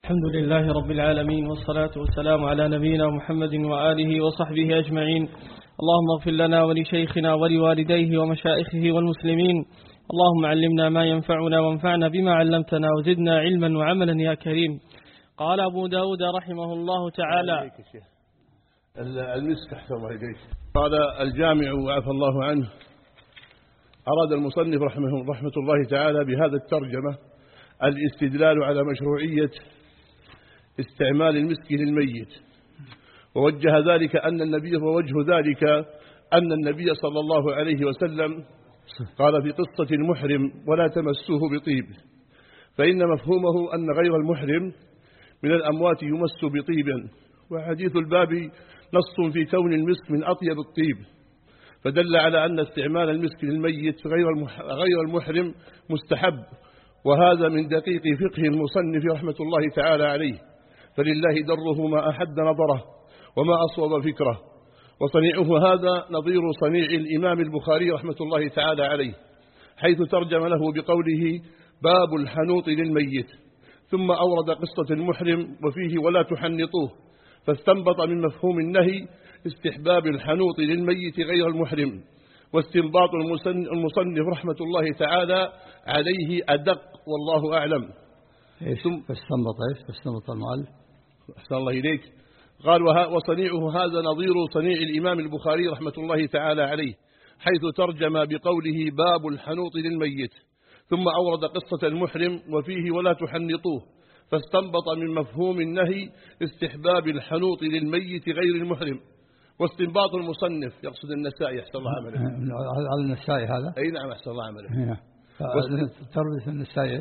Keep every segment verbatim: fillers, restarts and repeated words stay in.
الحمد لله رب العالمين، والصلاة والسلام على نبينا محمد وآله وصحبه أجمعين. اللهم اغفر لنا ولشيخنا ولوالديه ومشائخه والمسلمين. اللهم علمنا ما ينفعنا وانفعنا بما علمتنا وزدنا علما وعملا يا كريم. قال أبو داود رحمه الله تعالى: المسك أحسن الله إليك. قال الجامع وعفى الله عنه: أراد المصنف رحمه رحمة الله تعالى بهذا الترجمة الاستدلال على مشروعية استعمال المسك للميت، ووجه ذلك أن النبي ووجه ذلك أن النبي صلى الله عليه وسلم قال في قصة المحرم: ولا تمسوه بطيب، فإن مفهومه أن غير المحرم من الأموات يمس بطيب، وحديث الباب نص في كون المسك من أطيب الطيب، فدل على أن استعمال المسك للميت غير المحرم مستحب، وهذا من دقيق فقه المصنف رحمة الله تعالى عليه، فلله دره ما أحد نظره وما أصوب فكره، وصنيعه هذا نظير صنيع الإمام البخاري رحمة الله تعالى عليه، حيث ترجم له بقوله: باب الحنوط للميت، ثم أورد قصة المحرم وفيه: ولا تحنطوه، فاستنبط من مفهوم النهي استحباب الحنوط للميت غير المحرم، واستنباط المصنف رحمة الله تعالى عليه أدق، والله أعلم. ثم فاستنبط ايش؟ فاستنبط المؤلف أحسن الله إليك. قال: وصنيعه هذا نظير صنيع الإمام البخاري رحمة الله تعالى عليه، حيث ترجم بقوله: باب الحنوط للميت، ثم أورد قصة المحرم وفيه: ولا تحنطوه، فاستنبط من مفهوم النهي استحباب الحنوط للميت غير المحرم، واستنباط المصنف يقصد النسائي أحسن الله عمله. على النسائي هذا؟ أي نعم أحسن الله عمله. تربط النسائي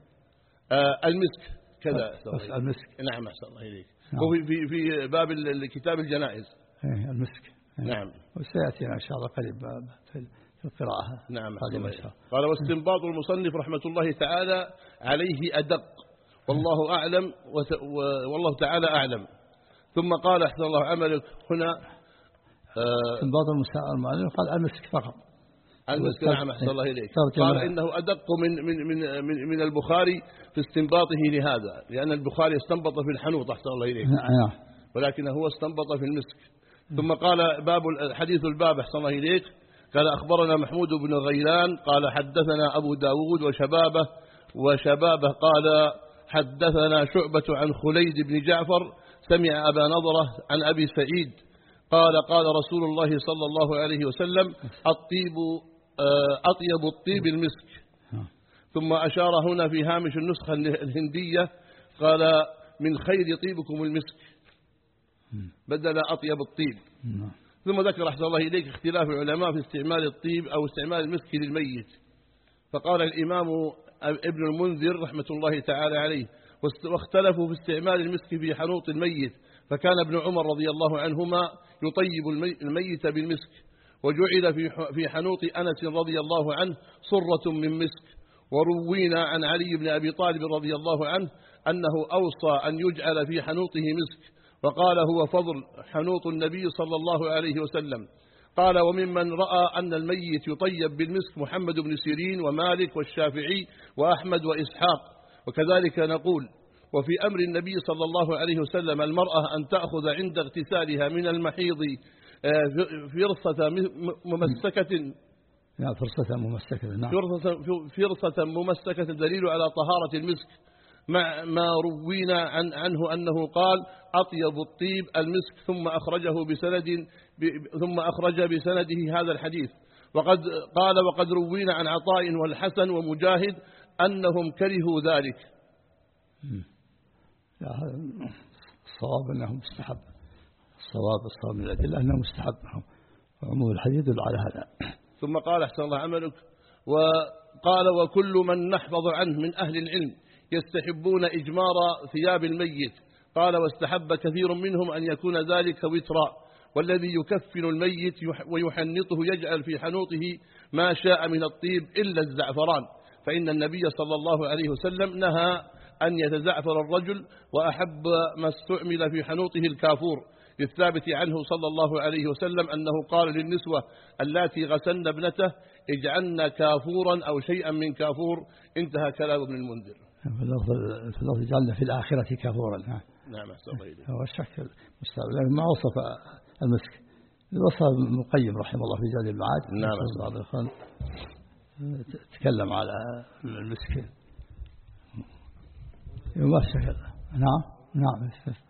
آه المسك كذا. بس المسك. نعم أحسن الله إليك. وفي في في باب الكتاب الجنائز. إيه المسك. نعم. وسيأتينا إن شاء الله قريب في القراءة. نعم. قال: واستنباط المصنف رحمة الله تعالى عليه أدق، والله أعلم والله تعالى أعلم. ثم قال: أحسن الله عملك هنا استنباط المؤلف قال المسك فقط. المسك. نعم أحسن الله إليك. قال إنه أدق من من من من, من البخاري في استنباطه لهذا، لأن البخاري استنبط في الحنوط أحسن الله إليك، ولكن هو استنبط في المسك. ثم قال: باب حديث الباب أحسن الله إليك. قال: أخبرنا محمود بن غيلان قال: حدثنا أبو داود وشبابه وشبابه قال: حدثنا شعبة عن خليد بن جعفر سمع أبا نضرة عن أبي سعيد قال: قال رسول الله صلى الله عليه وسلم: الطيب أطيب الطيب المسك. ثم أشار هنا في هامش النسخة الهندية قال: من خير طيبكم المسك، بدل أطيب الطيب. ثم ذكر أحسن الله إليك اختلاف العلماء في استعمال الطيب أو استعمال المسك للميت، فقال الإمام ابن المنذر رحمة الله تعالى عليه: واختلفوا في استعمال المسك في حنوط الميت، فكان ابن عمر رضي الله عنهما يطيب الميت بالمسك، وجعل في حنوط أنس رضي الله عنه صرة من مسك. وروينا عن علي بن أبي طالب رضي الله عنه أنه أوصى أن يجعل في حنوطه مسك، وقال: هو فضل حنوط النبي صلى الله عليه وسلم. قال: وممن رأى أن الميت يطيب بالمسك محمد بن سيرين ومالك والشافعي وأحمد وإسحاق، وكذلك نقول. وفي أمر النبي صلى الله عليه وسلم المرأة أن تأخذ عند اغتسالها من المحيض فرصة ممسكة لا فرصة ممسكة نعم فرصة, فرصة ممسكة دليل على طهارة المسك، مع ما روينا عن عنه أنه قال: أطيب الطيب المسك، ثم أخرجه بسند ثم أخرج بسنده هذا الحديث. وقد قال: وقد روينا عن عطاء والحسن ومجاهد أنهم كرهوا ذلك. الصواب أنه مستحب، الصواب الصواب من الأدلة أنه مستحب، وعموم الحديث يدل على هذا. ثم قال: أحسن الله عملك. وقال: وكل من نحفظ عنه من أهل العلم يستحبون إجمار ثياب الميت. قال: واستحب كثير منهم أن يكون ذلك وترا، والذي يكفن الميت ويحنطه يجعل في حنوطه ما شاء من الطيب إلا الزعفران، فإن النبي صلى الله عليه وسلم نهى أن يتزعفر الرجل، وأحب ما استعمل في حنوطه الكافور، للثابت عنه صلى الله عليه وسلم أنه قال للنسوة اللاتي غسلن ابنته: اجعلن كافورا أو شيئا من كافور. انتهى كلام ابن المنذر. في اللفظ جعلنا في الآخرة كفورا. نعم أحسن الله إليك. هو الشك لكن ما وصف المسك، وصف ابن القيم رحمه الله في زاد المعاد. نعم تكلم على المسك وما شك. نعم نعم.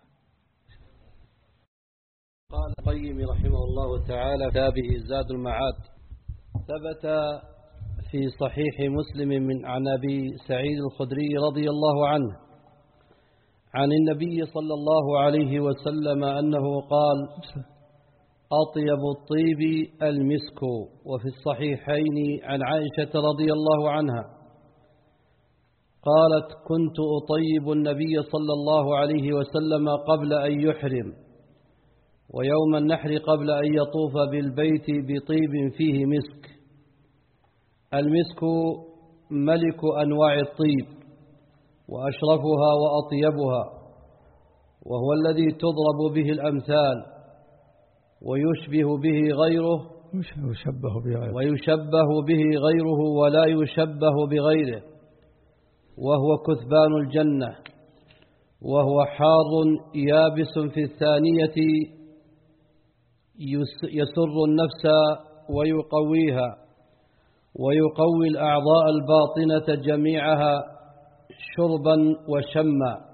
قال القيم رحمه الله تعالى كتابه زاد المعاد: ثبت في صحيح مسلم من عن أبي سعيد الخدري رضي الله عنه عن النبي صلى الله عليه وسلم أنه قال: أطيب الطيب المسك. وفي الصحيحين عن عائشة رضي الله عنها قالت: كنت أطيب النبي صلى الله عليه وسلم قبل أن يحرم، ويوم النحر قبل أن يطوف بالبيت بطيب فيه مسك. المسك ملك أنواع الطيب وأشرفها وأطيبها، وهو الذي تضرب به الأمثال ويشبه به غيره ويشبه به غيره ويشبه به غيره ولا يشبه بغيره، وهو كثبان الجنة، وهو حار يابس في الثانية يسر النفس ويقويها ويقوي الأعضاء الباطنة جميعها شربا وشما.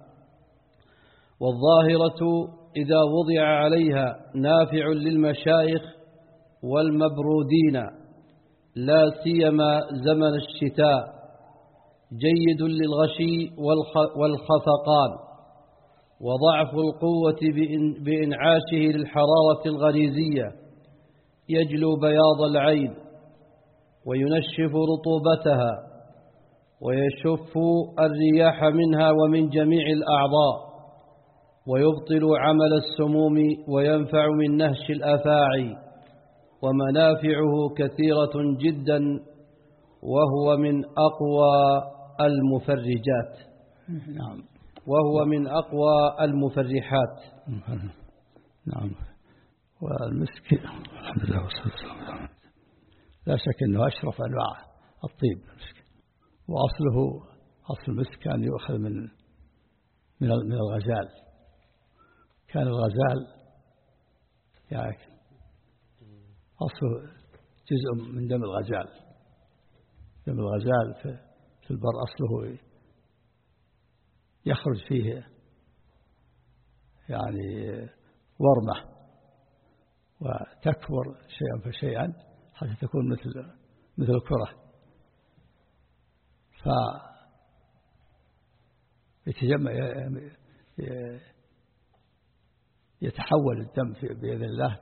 والظاهرة إذا وضع عليها نافع للمشايخ والمبرودين لا سيما زمن الشتاء، جيد للغشي والخفقان، وضعف القوة بإنعاشه للحرارة الغريزية، يجلو بياض العين وينشف رطوبتها ويشف الرياح منها ومن جميع الأعضاء، ويبطل عمل السموم وينفع من نهش الأفاعي، ومنافعه كثيرة جدا، وهو من أقوى المفرجات. نعم. وهو من أقوى المفرحات. نعم. والمسك الحمد لله والصلاة والسلام لا شك أنه أشرف أنواع الطيب المسك، وأصله أصل المسك كان يؤخذ من من من الغزال. كان الغزال يعني أصله جزء من دم الغزال. دم الغزال في البر أصله يخرج فيه يعني ورمة، وتكبر شيئا فشيئا حتى تكون مثل مثل الكرة، فيتجمع يتحول الدم بإذن الله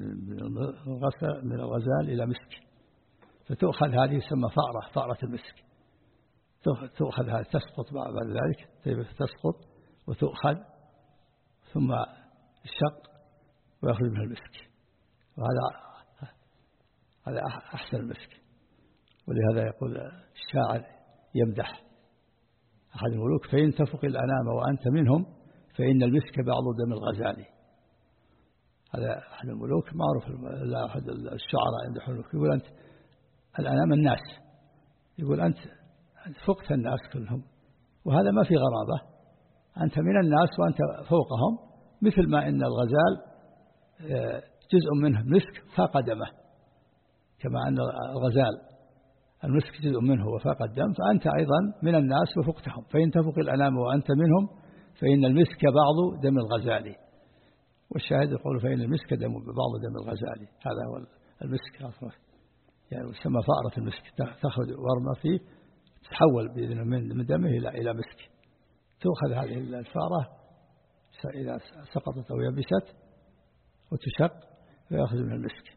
من الغزال إلى مسك، فتؤخذ هذه يسمى فأرة فأرة المسك. تؤخذ هذه تسقط بعد ذلك تسقط وتؤخذ ثم الشق ويخرج منها المسك، وهذا هذا أحسن المسك. ولهذا يقول الشاعر يمدح أحد الملوك: فإن تفق الأنام وأنت منهم فإن المسك بعض دم الغزال. هذا أحد الملوك معروف، لا أحد الشعراء عند الملوك يقول: أنت الأنام الناس، يقول أنت فقت الناس كلهم، وهذا ما في غرابة، أنت من الناس وأنت فوقهم، مثل ما إن الغزال جزء منه مسك فاق دمه، كما أن الغزال المسك جزء منه وفاق الدم، فأنت أيضا من الناس وفقتهم. فإن تفق الأنام وأنت منهم فإن المسك بعض دم الغزال. والشاهد يقول: فإن المسك دم بعض دم الغزال. هذا هو المسك أصلا، يعني يسمى فأرة المسك، تأخذ ورمة فيه تتحول بإذن من دمه إلى إلى مسك. تأخذ هذه الفأرة إذا سقطت أو يبست وتشق ويأخذ من المسك.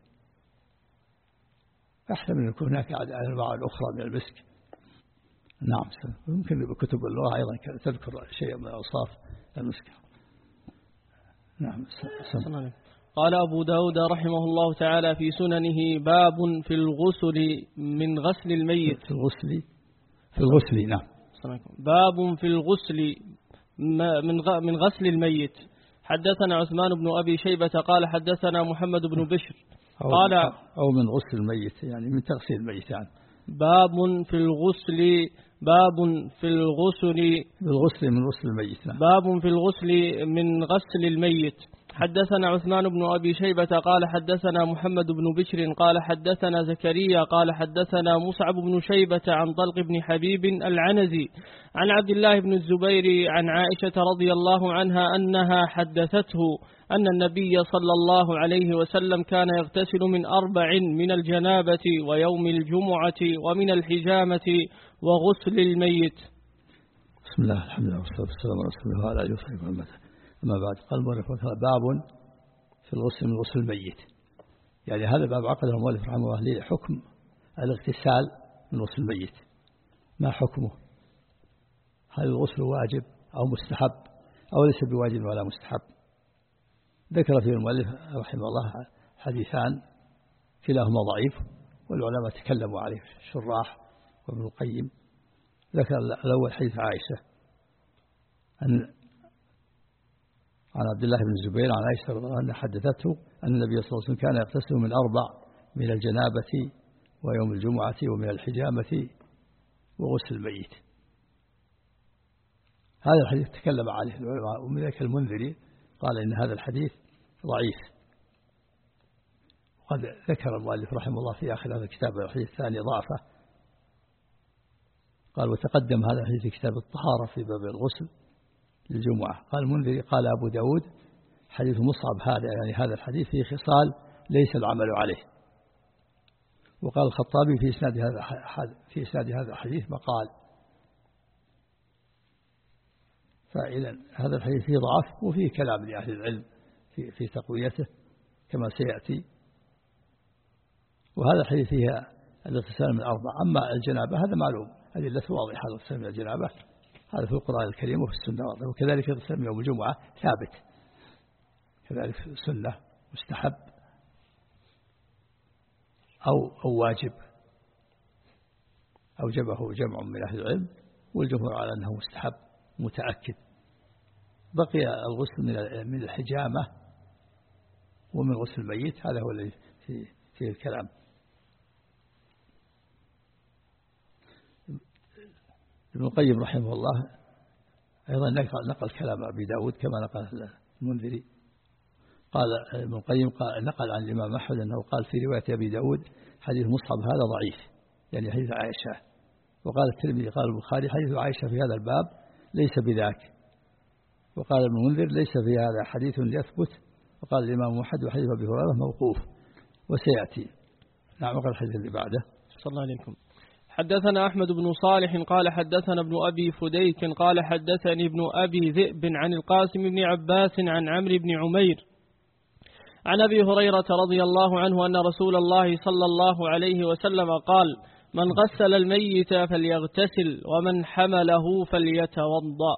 أحسن من يكون هناك أنواع أخرى من المسك. نعم. يمكن بكتب اللغة أيضا تذكر شيء من أوصاف المسك. نعم. سلام. قال أبو داود رحمه الله تعالى في سننه: باب في الغسل من غسل الميت. في الغسل في الغسل نعم. باب في الغسل من غسل الميت. حدثنا عثمان بن أبي شيبة قال حدثنا محمد بن بشر قال أو من غسل الميت، يعني من تغسيل الميت يعني. باب في الغسل باب في الغسل بالغسل من غسل الميت. باب في الغسل من غسل الميت. حدثنا عثمان بن أبي شيبة قال حدثنا محمد بن بشر قال حدثنا زكريا قال حدثنا مصعب بن شيبة عن طلق بن حبيب العنزي عن عبد الله بن الزبير عن عائشة رضي الله عنها أنها حدثته أن النبي صلى الله عليه وسلم كان يغتسل من أربع من الجنابة ويوم الجمعة ومن الحجامة وغسل الميت. بسم الله الحمد لله والصلاة والسلام على رسول الله وعلى آله وصحبه وسلم. أما بعد قال المؤلف باب في الغسل من غسل الميت، يعني هذا باب عقده المؤلف رحمه الله لحكم الاغتسال من غسل الميت. ما حكمه؟ هل الغسل واجب أو مستحب أو ليس بواجب ولا مستحب؟ ذكر فيه المؤلف رحمه الله حديثان كلاهما ضعيف والعلماء تكلموا عليه الشراح وابن القيم. ذكر الأول حديث عائشة أن عن عبد الله بن الزبير عن عائشة رضي الله عنها حدثته أن النبي صلى الله عليه وسلم كان يغتسل من أربع من الجنابة ويوم الجمعة ومن الحجامة وغسل الميت. هذا الحديث تكلم عليه العلماء، ومن ذلك المنذري قال إن هذا الحديث ضعيف. وقد ذكر المؤلف رحمه الله في آخر هذا الكتاب الحديث الثاني ضعفه، قال وتقدم هذا الحديث في كتاب الطهارة في باب الغسل للجمعة. قال المنذري قال أبو داود حديث مصعب هذا، يعني هذا الحديث فيه خصال ليس العمل عليه. وقال الخطابي في إسناد هذا في إسناد هذا الحديث مقال، فإذا هذا الحديث فيه ضعف وفيه كلام لأهل العلم في في تقويته كما سيأتي. وهذا الحديث فيها الاغتسال من أربع. أما الجنابة هذا معلوم، هذه التي واضحة الاغتسال من الجنابة هذا في القرآن الكريم وفي السنة واضح. وكذلك الاغتسال من يوم الجمعة ثابت، كذلك في السنة مستحب أو أو واجب أوجبه جمع من أهل العلم، والجمهور على أنه مستحب متأكد. بقي الغسل من من الحجامة ومن غسل الميت، هذا هو الذي في في الكلام. ابن القيم رحمه الله أيضا نقل كلام أبي داود كما نقل المنذري. قال ابن القيم نقل عن الإمام أحمد أنه قال في رواية أبي داود حديث مصعب هذا ضعيف، يعني حديث عائشة. وقال الترمذي قال البخاري حديث عائشة في هذا الباب ليس بذاك. وقال ابن المنذر ليس في هذا حديث يثبت. وقال الإمام أحمد وحديث أبي هريرة موقوف وسيأتي. نعم. وقال الحديث اللي بعده. صلى الله عليكم. حدثنا أحمد بن صالح قال حدثنا ابن أبي فديك قال حدثني ابن أبي ذئب عن القاسم بن عباس عن عمرو بن عمير عن أبي هريرة رضي الله عنه أن رسول الله صلى الله عليه وسلم قال من غسل الميت فليغتسل ومن حمله فليتوضأ.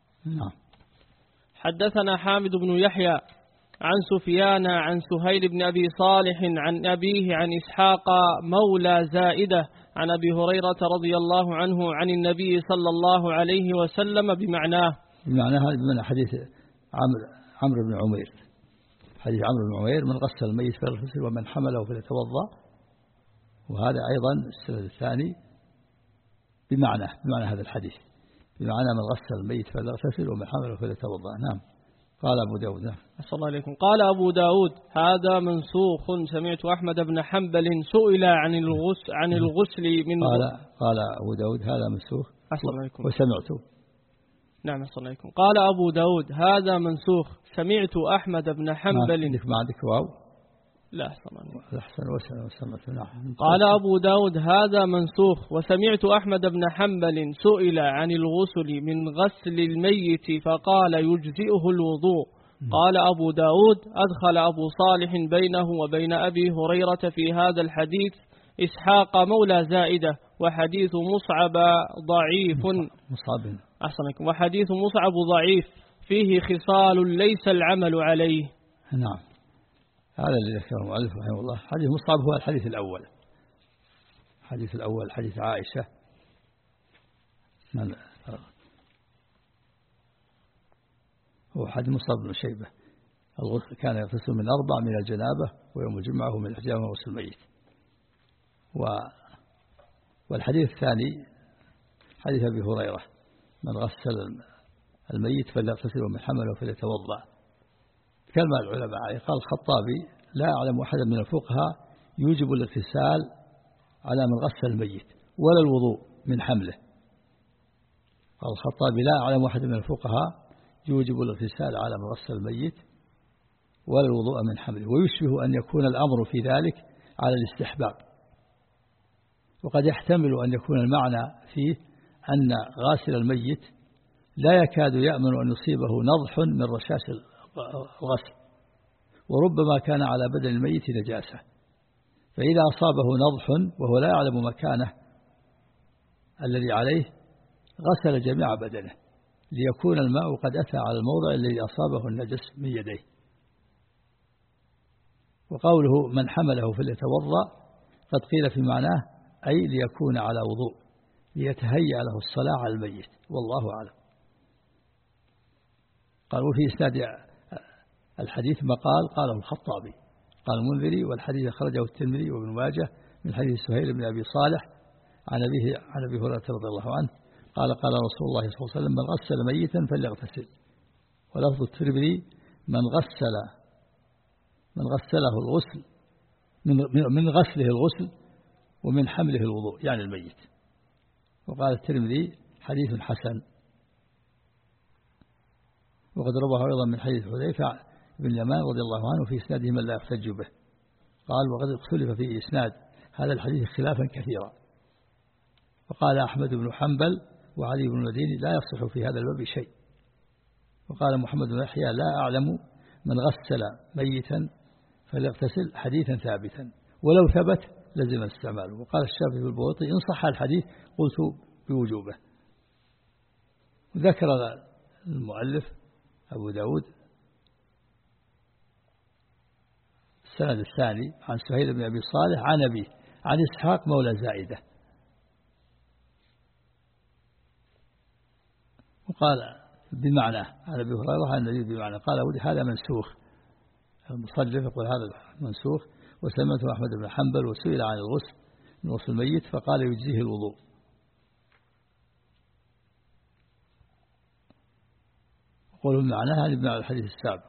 حدثنا حامد بن يحيى عن سفيان عن سهيل بن أبي صالح عن أبيه عن إسحاق مولى زائدة عن أبي هريرة رضي الله عنه عن النبي صلى الله عليه وسلم بمعناه. بمعناه بمعنى حديث عمرو عمرو بن عمير، حديث عمرو بن عمير من غسل الميت فليغتسل ومن حمله فليتوضأ. وهذا أيضا السند الثاني بمعنى بمعنى هذا الحديث، بمعنى من غسل الميت فليغتسل ومن حمله فليتوضأ. نعم. قال أبو داود. نعم. صلى الله عليكم. قال أبو داود هذا منسوخ. سمعت أحمد بن حنبل سئل عن الغسل عن الغسل من قال قال أبو داود هذا منسوخ. صلى الله عليكم. وسمعت. نعم. صلى الله عليكم. قال أبو داود هذا منسوخ. سمعت أحمد بن حنبل. ما عندك واو؟ لا. صلى الله عليكم. أحسن وسمعت. نعم. قال أبو داود هذا منسوخ. وسمعت أحمد بن حنبل سئل عن الغسل من غسل الميت فقال يجزئه الوضوء. قال أبو داود أدخل أبو صالح بينه وبين أبي هريرة في هذا الحديث إسحاق مولى زائدة، وحديث مصعب ضعيف. مصعب. أحسنكم. وحديث مصعب ضعيف فيه خصال ليس العمل عليه. نعم. هذا الذي ذكره المؤلف رحمه الله. حديث مصعب هو الحديث الأول، الحديث الأول حديث عائشة هو حديث مصعب بن شيبة الغسل كان يغتسل من أربع من الجنابة ويوم الجمعة ومن الحجامة وغسل الميت. والحديث الثاني حديث أبي هريرة من غسل الميت فليغتسل ومن حمله فليتوضأ. تكلم العلماء عليه. قال الخطابي لا أعلم أحدا من الفقهاء يوجب الاغتسال على من غسل الميت ولا الوضوء من حمله. قال الخطابي لا أعلم أحدا من الفقهاء يوجب الاغتسال على من غسل الميت ولا الوضوء من حمله، ويشبه أن يكون الأمر في ذلك على الاستحباب، وقد يحتمل أن يكون المعنى فيه أن غاسل الميت لا يكاد يأمن أن يصيبه نضح من رشاش الغسل، وربما كان على بدن الميت نجاسة، فإذا أصابه نضح وهو لا يعلم مكانه الذي عليه غسل جميع بدنه ليكون الماء قد أتى على الموضع الذي أصابه النجس من يديه. وقوله من حمله فليتوضأ قد قيل في معناه أي ليكون على وضوء ليتهيأ له الصلاة على الميت، والله أعلم. قال وفي إسناد الحديث مقال قاله الخطابي قال المنذري، والحديث أخرجه الترمذي وابن ماجه من حديث سهيل بن أبي صالح عن أبيه عن أبي هريرة رضي الله عنه قال قال رسول الله صلى الله عليه وسلم من غسل ميتا فليغتسل. ولفظ الترمذي من غسل من غسله الغسل من من غسله الغسل ومن حمله الوضوء يعني الميت. وقال الترمذي حديث حسن. وقد رواه أيضا من حديث حذيفة بن اليمان رضي الله عنه في إسناده من لا يحتج به. قال وقد اختلف في إسناد هذا الحديث خلافا كثيرا، وقال أحمد بن حنبل وعلي بن المديني لا يصح في هذا الباب شيء. وقال محمد بن يحيى لا أعلم من غسل ميتا فليغتسل حديثا ثابتا ولو ثبت لزم استعماله. وقال الشافعي في البويطي إن صح الحديث قلت بوجوبه. ذكر المؤلف أبو داود السند الثاني عن سهيل بن أبي صالح عن أبيه عن إسحاق مولى زائدة. وقال بمعنى عن أبي هريرة عن النبي بمعنى. قال ودي هذا منسوخ، المصنف يقول هذا منسوخ. وسمعته أحمد بن حنبل وسئل عن الغسل من غسل الميت فقال يجزيه الوضوء. قولوا معناها هذا بمعنى الحديث السابق.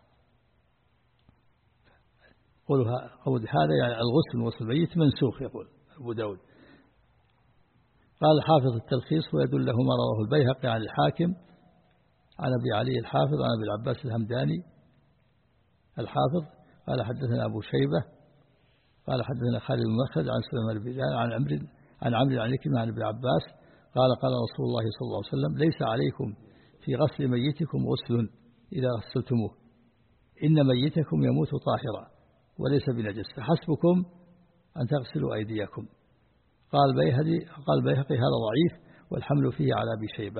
قولوا قول هذا يعني الغسل من غسل الميت منسوخ يقول أبو داود. قال حافظ التلخيص ويدل له ما رواه البيهقي عن الحاكم عن أبي علي الحافظ عن أبي العباس الهمداني الحافظ قال حدثنا أبو شيبة قال حدثنا خالد بن مخلد عن سليمان بن بلال عن عمرو عن عمرو عن عكرمة عن ابن عباس قال قال رسول الله صلى الله عليه وسلم ليس عليكم في غسل ميتكم غسل إذا غسلتموه إن ميتكم يموت طاهرا وليس بنجس فحسبكم أن تغسلوا أيديكم. قال بيهقي قال بيهقي هذا ضعيف والحمل فيه على أبي شيبة.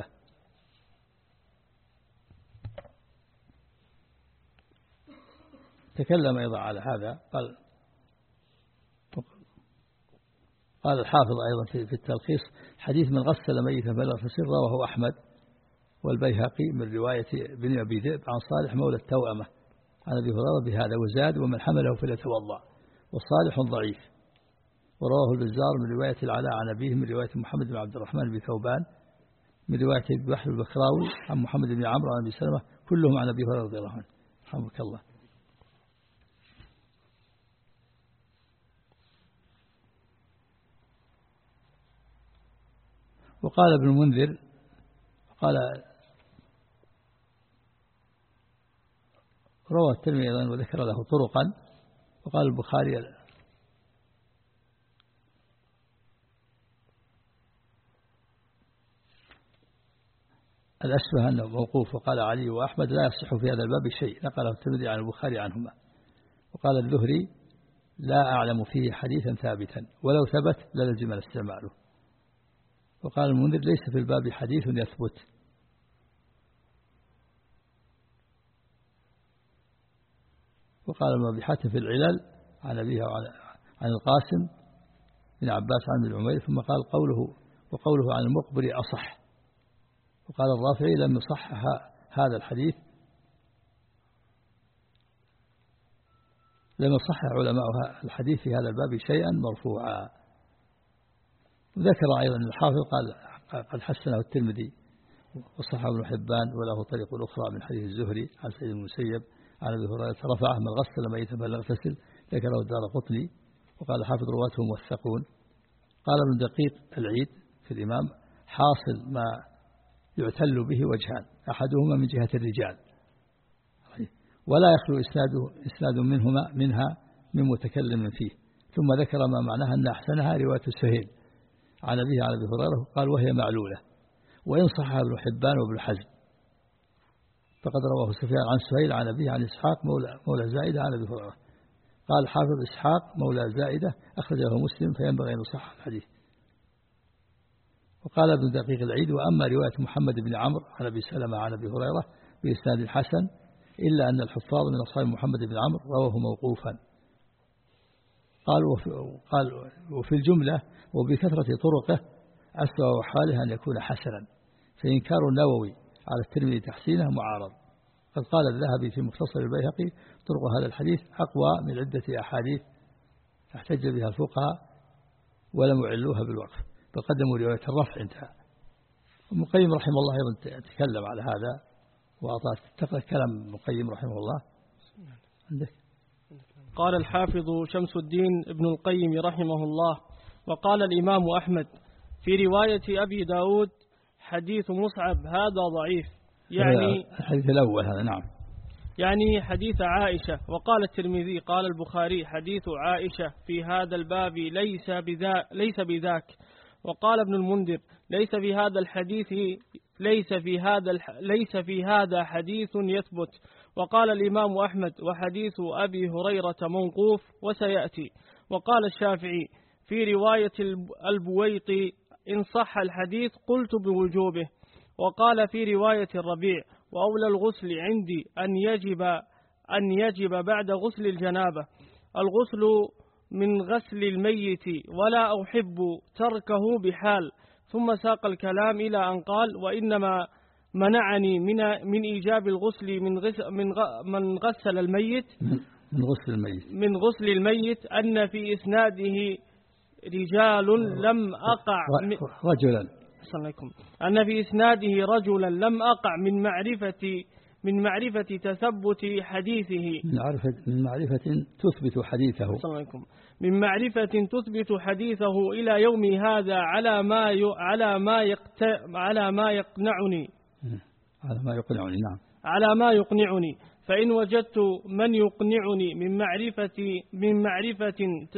تكلم أيضا على هذا. قال قال الحافظ أيضا في التلخيص حديث من غسل ميتا فليغتسل رواه أحمد والبيهقي من رواية بن أبي ذئب عن صالح مولى التوأمة عن أبي هريرة بهذا وزاد ومن حمله فليتوضأ وصالح ضعيف. ورواه البزار من رواية العلاء عن أبيه من رواية محمد بن عبد الرحمن بن ثوبان من رواية بحر البكراوي عن محمد بن عمرو عن أبي سلمة كلهم عن أبي هريرة رضي الله عنه رحمك الله. وقال ابن المنذر قال روى الترمذي أيضا وذكر له طرقا. وقال البخاري الأشبه أنه موقوف. وقال علي وأحمد لا يصح في هذا الباب شيء نقله الترمذي عن البخاري عنهما. وقال الزهري لا أعلم فيه حديثا ثابتا ولو ثبت للزم استعماله. وقال المنذر ليس في الباب حديث يثبت. وقال ابن حاتم في العلل عن أبيه عن القاسم بن عباس عن ابن عمير ثم قال قوله وقوله عن المقبر أصح. وقال الرافعي لم يصحح هذا الحديث لم يصحح علماء الحديث في هذا الباب شيئا مرفوعا. ذكر أيضا الحافظ قال قد حسنه الترمذي وصححه ابن حبان وله طريق أخرى من حديث الزهري عن سعيد بن المسيب عن أبي هريرة رفعه من غسل ميتا فليغتسل، ذكره الدارقطني. وقال الحافظ رواته موثقون. قال ابن دقيق العيد في الإمام حاصل ما يعتل به وجهان، أحدهما من جهة الرجال ولا يخلو إسناده إسناد منهما منها من متكلم فيه، ثم ذكر ما معناها أن أحسنها رواية سهيل عن أبيه عن أبي هريرة قال وهي معلولة، وإن صحها ابن حبان وابن حزم فقد رواه سفيان عن سهيل عن أبيه عن إسحاق مولى, مولى زائدة عن أبي هريرة. قال حافظ إسحاق مولى زائدة أخرجه مسلم فينبغي أن يصحح الحديث. وقال ابن دقيق العيد وأما رواية محمد بن عمرو عن أبي سلمة عن أبي هريرة بإسناد حسن إلا أن الحفاظ من أصحاب محمد بن عمرو رواه موقوفا. قال وفي, قال وفي الجملة وبكثرة طرقه أسوأ حاله أن يكون حسنا، فإنكار النووي على الترمذي تحسينه معارض. قد قال الذهبي في مختصر البيهقي طرق هذا الحديث أقوى من عدة أحاديث احتج بها الفقهاء ولم يعلوها بالوقف، بل قدموا رواية الرفع انتهى. ابن القيم رحمه الله أيضا تكلم على هذا وأعطى تقرأ كلام ابن القيم رحمه الله عندك. قال الحافظ شمس الدين ابن القيم رحمه الله وقال الإمام أحمد في رواية أبي داود حديث مصعب هذا ضعيف، يعني الحديث الأول هذا نعم، يعني حديث عائشة. وقال الترمذي قال البخاري حديث عائشة في هذا الباب ليس بذا ليس بذاك. وقال ابن المنذر ليس في هذا الحديث ليس في هذا ليس في هذا حديث يثبت. وقال الإمام أحمد وحديث أبي هريرة موقوف وسيأتي. وقال الشافعي في رواية البويطي إن صح الحديث قلت بوجوبه. وقال في رواية الربيع وأولى الغسل عندي أن يجب أن يجب بعد غسل الجنابة الغسل من غسل الميت ولا أحب تركه بحال. ثم ساق الكلام إلى أن قال وإنما منعني من من إيجاب الغسل من غسل من, من غسل الميت من غسل الميت من غسل الميت أن في إسناده رجال لم أقع رجلا أن في إسناده رجلا لم أقع من معرفة من معرفة تثبت حديثه من معرفة من معرفة تثبت حديثه من معرفة تثبت حديثه إلى يوم هذا على ما ي... على ما يقت... على ما يقنعني على ما يقنعني نعم على ما يقنعني. فإن وجدت من يقنعني من معرفة من معرفة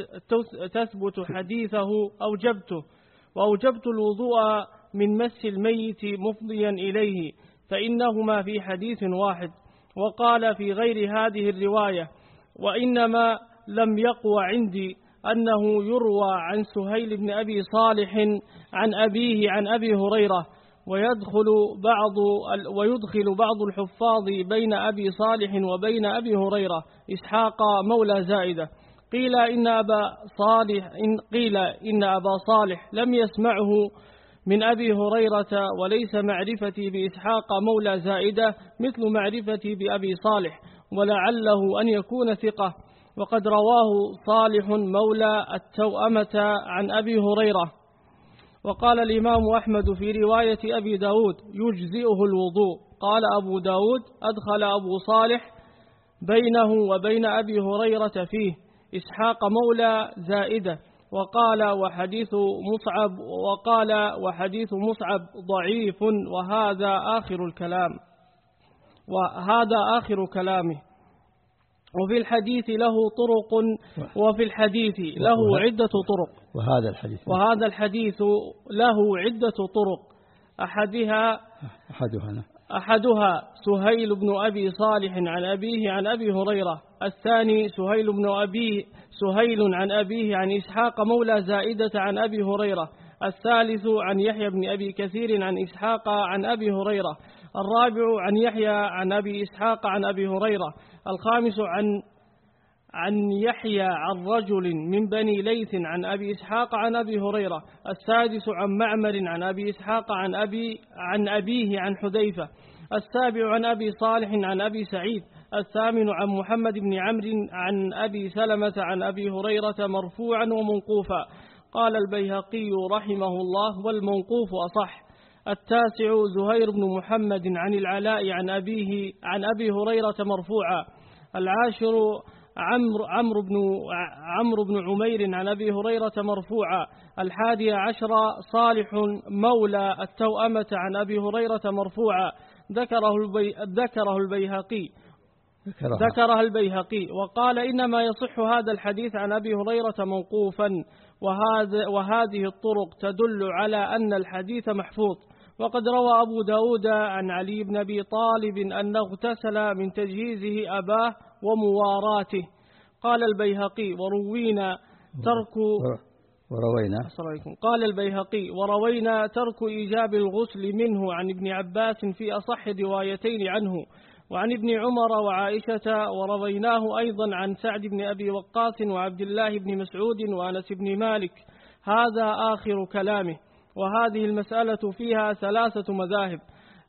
تثبت حديثه أوجبته. وأوجبت الوضوء من مس الميت مفضيا إليه فإنهما في حديث واحد. وقال في غير هذه الرواية وإنما لم يقوى عندي أنه يروى عن سهيل بن أبي صالح عن أبيه عن أبي هريرة ويدخل بعض ويدخل بعض الحفاظ بين أبي صالح وبين أبي هريرة إسحاق مولى زائدة. قيل إن أبا صالح إن قيل إن أبا صالح لم يسمعه من أبي هريرة وليس معرفتي بإسحاق مولى زائدة مثل معرفتي بأبي صالح ولعله أن يكون ثقة. وقد رواه صالح مولى التوأمة عن أبي هريرة. وقال الإمام أحمد في رواية أبي داود يجزئه الوضوء. قال أبو داود أدخل أبو صالح بينه وبين أبي هريرة فيه إسحاق مولى زائدة. وقال وحديث مصعب وقال وحديث مصعب ضعيف وهذا آخر الكلام وهذا آخر كلامه. وفي الحديث له طرق وفي الحديث له عدة طرق وهذا الحديث وهذا الحديث له عدة طرق أحدها أحدها أحدها سهيل بن أبي صالح عن أبيه عن أبي هريرة. الثاني سهيل بن أبي سهيل عن أبيه عن إسحاق مولى زائدة عن أبي هريرة. الثالث عن يحيى بن أبي كثير عن إسحاق عن أبي هريرة. الرابع عن يحيى عن أبي إسحاق عن أبي هريرة. الخامس عن عن يحيى عن رجل من بني ليث عن أبي إسحاق عن أبي هريرة. السادس عن معمر عن أبي إسحاق عن أبي عن أبيه عن حذيفة. السابع عن أبي صالح عن أبي سعيد. الثامن عن محمد بن عمرو عن أبي سلمة عن أبي هريرة مرفوعا وموقوفا. قال البيهقي رحمه الله والموقوف أصح. التاسع زهير بن محمد عن العلاء عن أبيه عن أبي هريرة مرفوعا. العاشر عمرو عمرو بن عمرو بن عمير عن أبي هريرة مرفوعا. الحادي عشر صالح مولى التوأمة عن أبي هريرة مرفوعا. ذكره البي ذكره البيهقي ذكرها البيهقي وقال إنما يصح هذا الحديث عن أبي هريرة موقوفا، وهذا وهذه الطرق تدل على أن الحديث محفوظ. وقد روى أبو داود عن علي بن أبي طالب أنه اغتسل من تجهيزه أباه ومواراته. قال البيهقي وروينا ترك وروينا قال البيهقي وروينا ترك إيجاب الغسل منه عن ابن عباس في أصح روايتين عنه، وعن ابن عمر وعائشة، ورويناه أيضا عن سعد بن أبي وقاص وعبد الله بن مسعود وأنس بن مالك. هذا آخر كلامه. وهذه المسألة فيها ثلاثة مذاهب،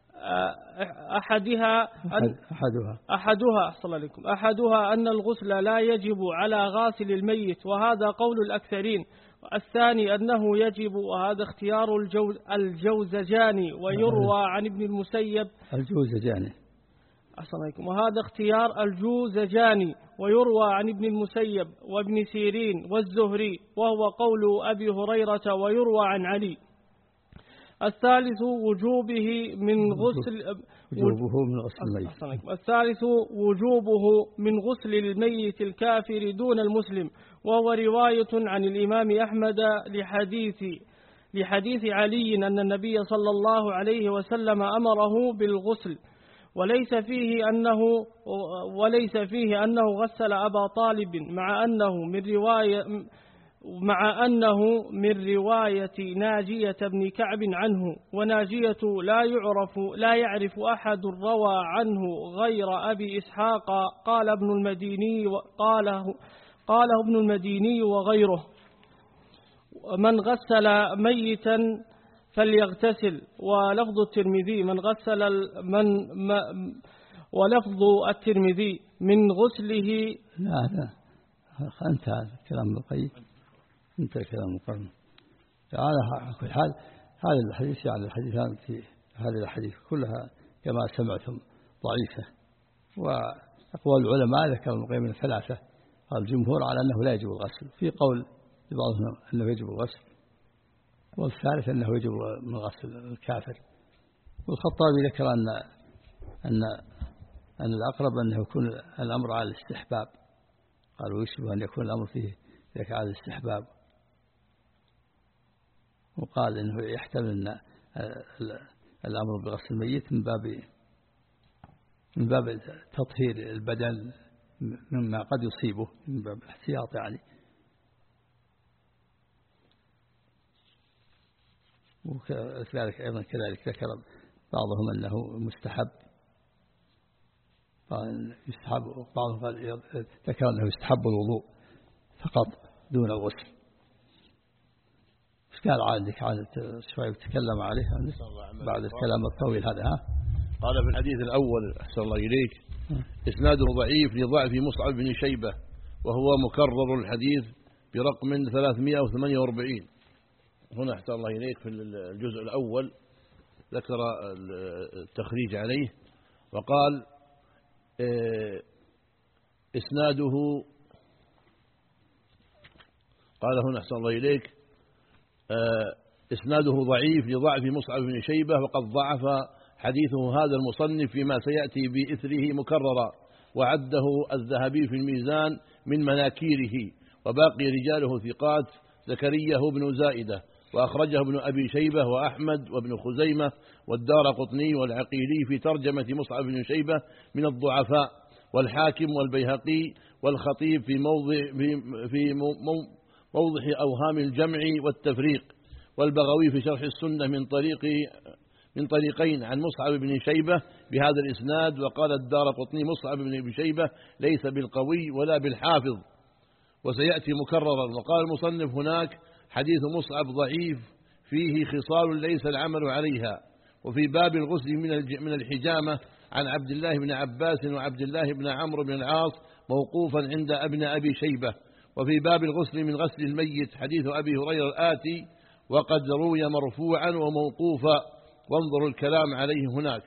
أحدها أن أحدها أحدها صلى الله عليكم أحدها أن الغسل لا يجب على غاسل الميت، وهذا قول الأكثرين. الثاني أنه يجب، وهذا اختيار الجوز الجوزجاني، ويروى عن ابن المسيب الجوزجاني عليكم وهذا اختيار الجوزجاني ويروى عن ابن المسيب وابن سيرين والزهري، وهو قول أبي هريرة ويروى عن علي. الثالث وجوبه من غسل وجوبه من غسل الميت الثالث وجوبه من غسل الميت الكافر دون المسلم، وهو رواية عن الإمام أحمد لحديث لحديث علي أن النبي صلى الله عليه وسلم أمره بالغسل، وليس فيه أنه وليس فيه أنه غسل أبا طالب، مع أنه من رواية مع أنه من رواية ناجية بن كعب عنه، وناجية لا يعرف لا يعرف أحد روى عنه غير أبي إسحاق. قال ابن المديني قاله قاله ابن المديني وغيره: من غسل ميتا فليغتسل. ولفظ الترمذي من غسل من ما ولفظ الترمذي من غسله. لا لا أنت هذا كلام القيم، أنت كلام القرن. على كل حال هذا الحديث يعني الحديثان في هذه الحديث كلها كما سمعتم ضعيفة، وأقوال العلماء ذكر ابن القيم ثلاثة. قال الجمهور على أنه لا يجب الغسل، في قول لبعضهم أنه يجب الغسل، والثالث أنه يجب من غسل الكافر. والخطابي ذكر أن أن أن الأقرب أنه يكون الأمر على الاستحباب، قالوا يشبه أن يكون الأمر فيه ذلك على الاستحباب، وقال إنه يحتمل أن الأمر بغسل الميت من باب من باب تطهير البدن مما قد يصيبه، من باب الاحتياط يعني. وكذلك أيضا كذلك ذكر بعضهم أنه مستحب، قال يستحب، بعضهم قال ذكر أنه يستحب الوضوء فقط دون الغسل. ايش قال عندك عاد شوي تتكلم عليه بعد الكلام الطويل هذا؟ ها قال في الحديث الأول أحسن الله إليك إسناده ضعيف لضعف مصعب بن شيبة، وهو مكرر الحديث برقم ثلاثمائة وثمانية وأربعين. هنا أحسن الله إليك في الجزء الأول ذكر التخريج عليه وقال إسناده، قال هنا أحسن الله إليك إسناده ضعيف لضعف مصعب بن شيبة، وقد ضعف حديثه هذا المصنف فيما سيأتي بإثره مكررا، وعده الذهبي في الميزان من مناكيره، وباقي رجاله ثقات زكريا بن زائدة، وأخرجه ابن أبي شيبة وأحمد وابن خزيمة والدارقطني والعقيلي في ترجمة مصعب بن شيبة من الضعفاء، والحاكم والبيهقي والخطيب في موضع في موضح أوهام الجمع والتفريق، والبغوي في شرح السنة من طريق من طريقين عن مصعب بن شيبة بهذا الإسناد. وقال الدارقطني مصعب بن أبي شيبة ليس بالقوي ولا بالحافظ، وسيأتي مكررا. وقال المصنف هناك حديث مصعب ضعيف فيه خصال ليس العمل عليها. وفي باب الغسل من الحجامة عن عبد الله بن عباس وعبد الله بن عمرو بن العاص موقوفا عند ابن أبي شيبة، وفي باب الغسل من غسل الميت حديث أبي هريرة الآتي وقد روي مرفوعا وموقوفا، وانظروا الكلام عليه هناك.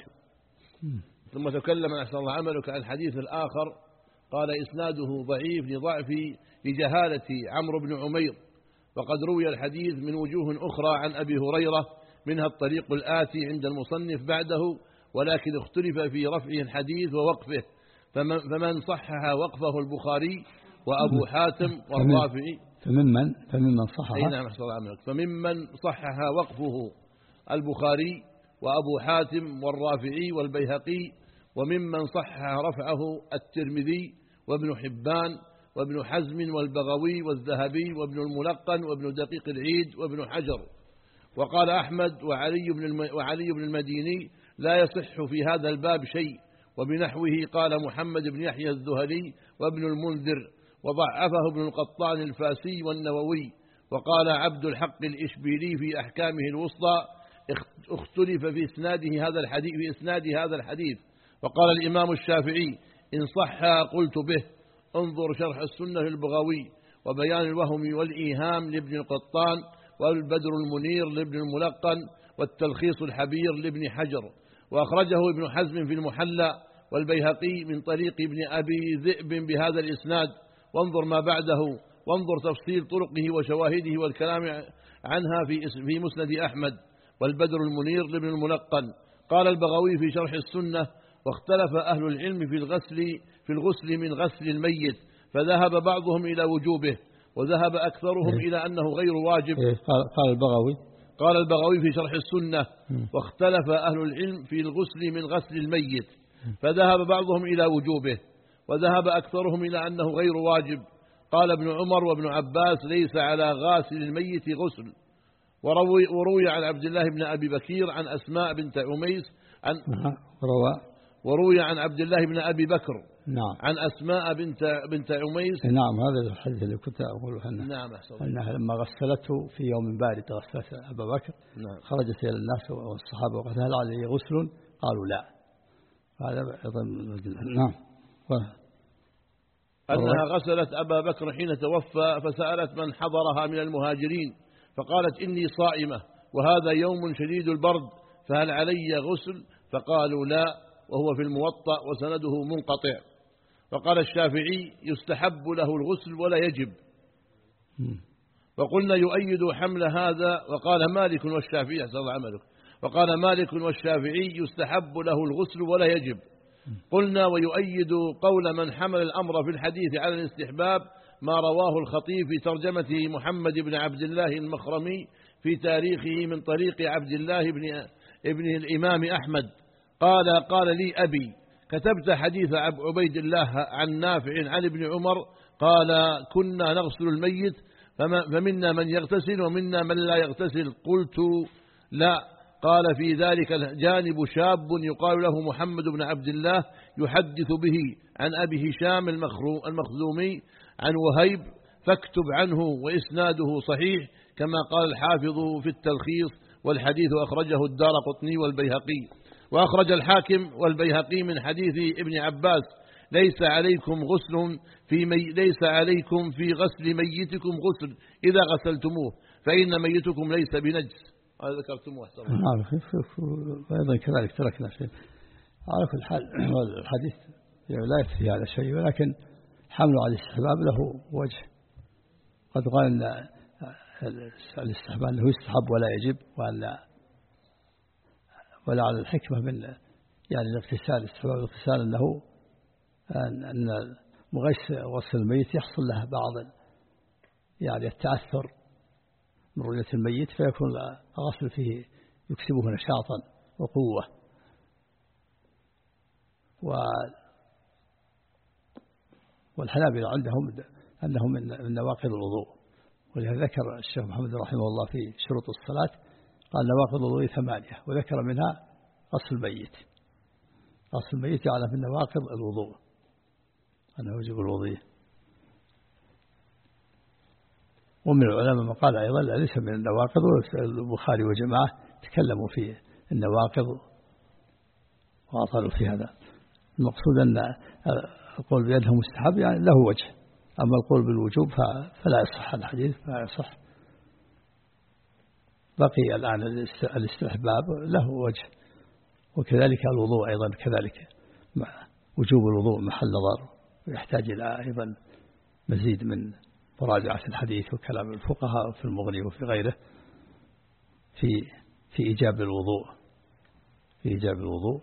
ثم تكلم أحسن الله عملك عن الحديث الآخر، قال إسناده ضعيف لضعف لجهالة عمرو بن عمير، وقد روي الحديث من وجوه أخرى عن أبي هريرة منها الطريق الآتي عند المصنف بعده، ولكن اختلف في رفع الحديث ووقفه، فمن, فمن صحح وقفه البخاري وأبو حاتم والرافعي. فممن فممن صحح أي نعم أحسن الله عملك فممن صحح وقفه البخاري وأبو حاتم والرافعي والبيهقي، وممن صحح رفعه الترمذي وابن حبان وابن حزم والبغوي والذهبي وابن الملقن وابن دقيق العيد وابن حجر. وقال أحمد وعلي بن وعلي بن المديني لا يصح في هذا الباب شيء، وبنحوه قال محمد بن يحيى الذهلي وابن المنذر، وضعفه ابن القطان الفاسي والنووي. وقال عبد الحق الإشبيلي في أحكامه الوسطى اختلف في إسناده هذا الحديث في إسناد هذا الحديث. وقال الإمام الشافعي إن صح قلت به، انظر شرح السنة للبغوي، وبيان الوهم والإيهام لابن القطان، والبدر المنير لابن الملقن، والتلخيص الحبير لابن حجر. وأخرجه ابن حزم في المحلى والبيهقي من طريق ابن أبي ذئب بهذا الإسناد، وانظر ما بعده، وانظر تفصيل طرقه وشواهده والكلام عنها في في مسند أحمد. والبدر المنير لابن الملقن. قال البغوي في شرح السنة واختلف أهل العلم في الغسل في الغسل من غسل الميت، فذهب بعضهم إلى وجوبه، وذهب أكثرهم إيه؟ إلى أنه غير واجب. إيه؟ قال البغوي قال البغوي في شرح السنة واختلف أهل العلم في الغسل من غسل الميت، فذهب بعضهم إلى وجوبه، وذهب أكثرهم إلى أنه غير واجب. قال ابن عمر وابن عباس ليس على غاسل الميت غسل. وروي, وروي عن عبد الله بن أبي بكير عن أسماء بنت عميس عن وروي عن عبد الله بن أبي بكر نعم عن أسماء بنت بنت عميس. نعم هذا الحديث اللي كنت أقوله أنه نعم أحسن أنها لما غسلته في يوم بارد غسلت أبا بكر نعم. خرجت إلى الناس والصحابة وقالت هل عليه غسل؟ قالوا لا. هذا أيضا نعم. أنها غسلت أبا بكر حين توفى، فسألت من حضرها من المهاجرين فقالت إني صائمة وهذا يوم شديد البرد فهل علي غسل؟ فقالوا لا، وهو في الموطأ وسنده منقطع. وقال الشافعي يستحب له الغسل ولا يجب. وقلنا يؤيد حمل هذا. وقال مالك والشافعي أحسن الله عملك وقال مالك والشافعي يستحب له الغسل ولا يجب. قلنا ويؤيد قول من حمل الأمر في الحديث على الاستحباب ما رواه الخطيب في ترجمة محمد بن عبد الله المخرمي في تاريخه من طريق عبد الله بن ابن الإمام أحمد قال قال لي أبي كتبت حديث عبيد الله عن نافع عن ابن عمر قال كنا نغسل الميت فمنا من يغتسل ومنا من لا يغتسل. قلت لا. قال في ذلك الجانب شاب يقال له محمد بن عبد الله يحدث به عن أبي هشام المخزومي عن وهيب فاكتب عنه وإسناده صحيح كما قال الحافظ في التلخيص، والحديث أخرجه الدارقطني والبيهقي. وأخرج الحاكم والبيهقي من حديث ابن عباس ليس عليكم غسل في مي ليس عليكم في غسل ميتكم غسل إذا غسلتموه فإن ميتكم ليس بنجس. هذا ذكرتموه أحسن الله. وأيضا كذلك تركنا شيء على كل حال. الحديث لا يكفي هذا شيء، ولكن حمله على الاستحباب له وجه. قد قال أن الاستحباب أنه يستحب ولا يجب، ولا ولا على الحكمة من يعني الاغتسال. الاستحباب الاغتسال أنه أن غسل الميت يحصل له بعض يعني التأثر من رؤية الميت، فيكون الغسل فيه يكسبه نشاطا وقوة. والحنابلة عندهم أنه من نواقض الوضوء، ولهذا ذكر الشيخ محمد رحمه الله في شروط الصلاة قال نواقض الوضوء ثمانية، وذكر منها غسل الميت. غسل الميت يعلم من نواقض الوضوء أنه يجب الوضوء. ومن العلماء من قال أيضا ليس من النواقض، والبخاري وجماعة تكلموا في النواقض وأطالوا في هذا. المقصود أن القول بأنه مستحب يعني له وجه، أما القول بالوجوب فلا يصح الحديث، فلا يصح. بقي الآن الاستحباب له وجه، وكذلك الوضوء أيضا كذلك، وجوب الوضوء محل نظر، ويحتاج إلى أيضا مزيد من مراجعة الحديث وكلام الفقهاء في المغني وفي غيره في في إيجاب الوضوء في إيجاب الوضوء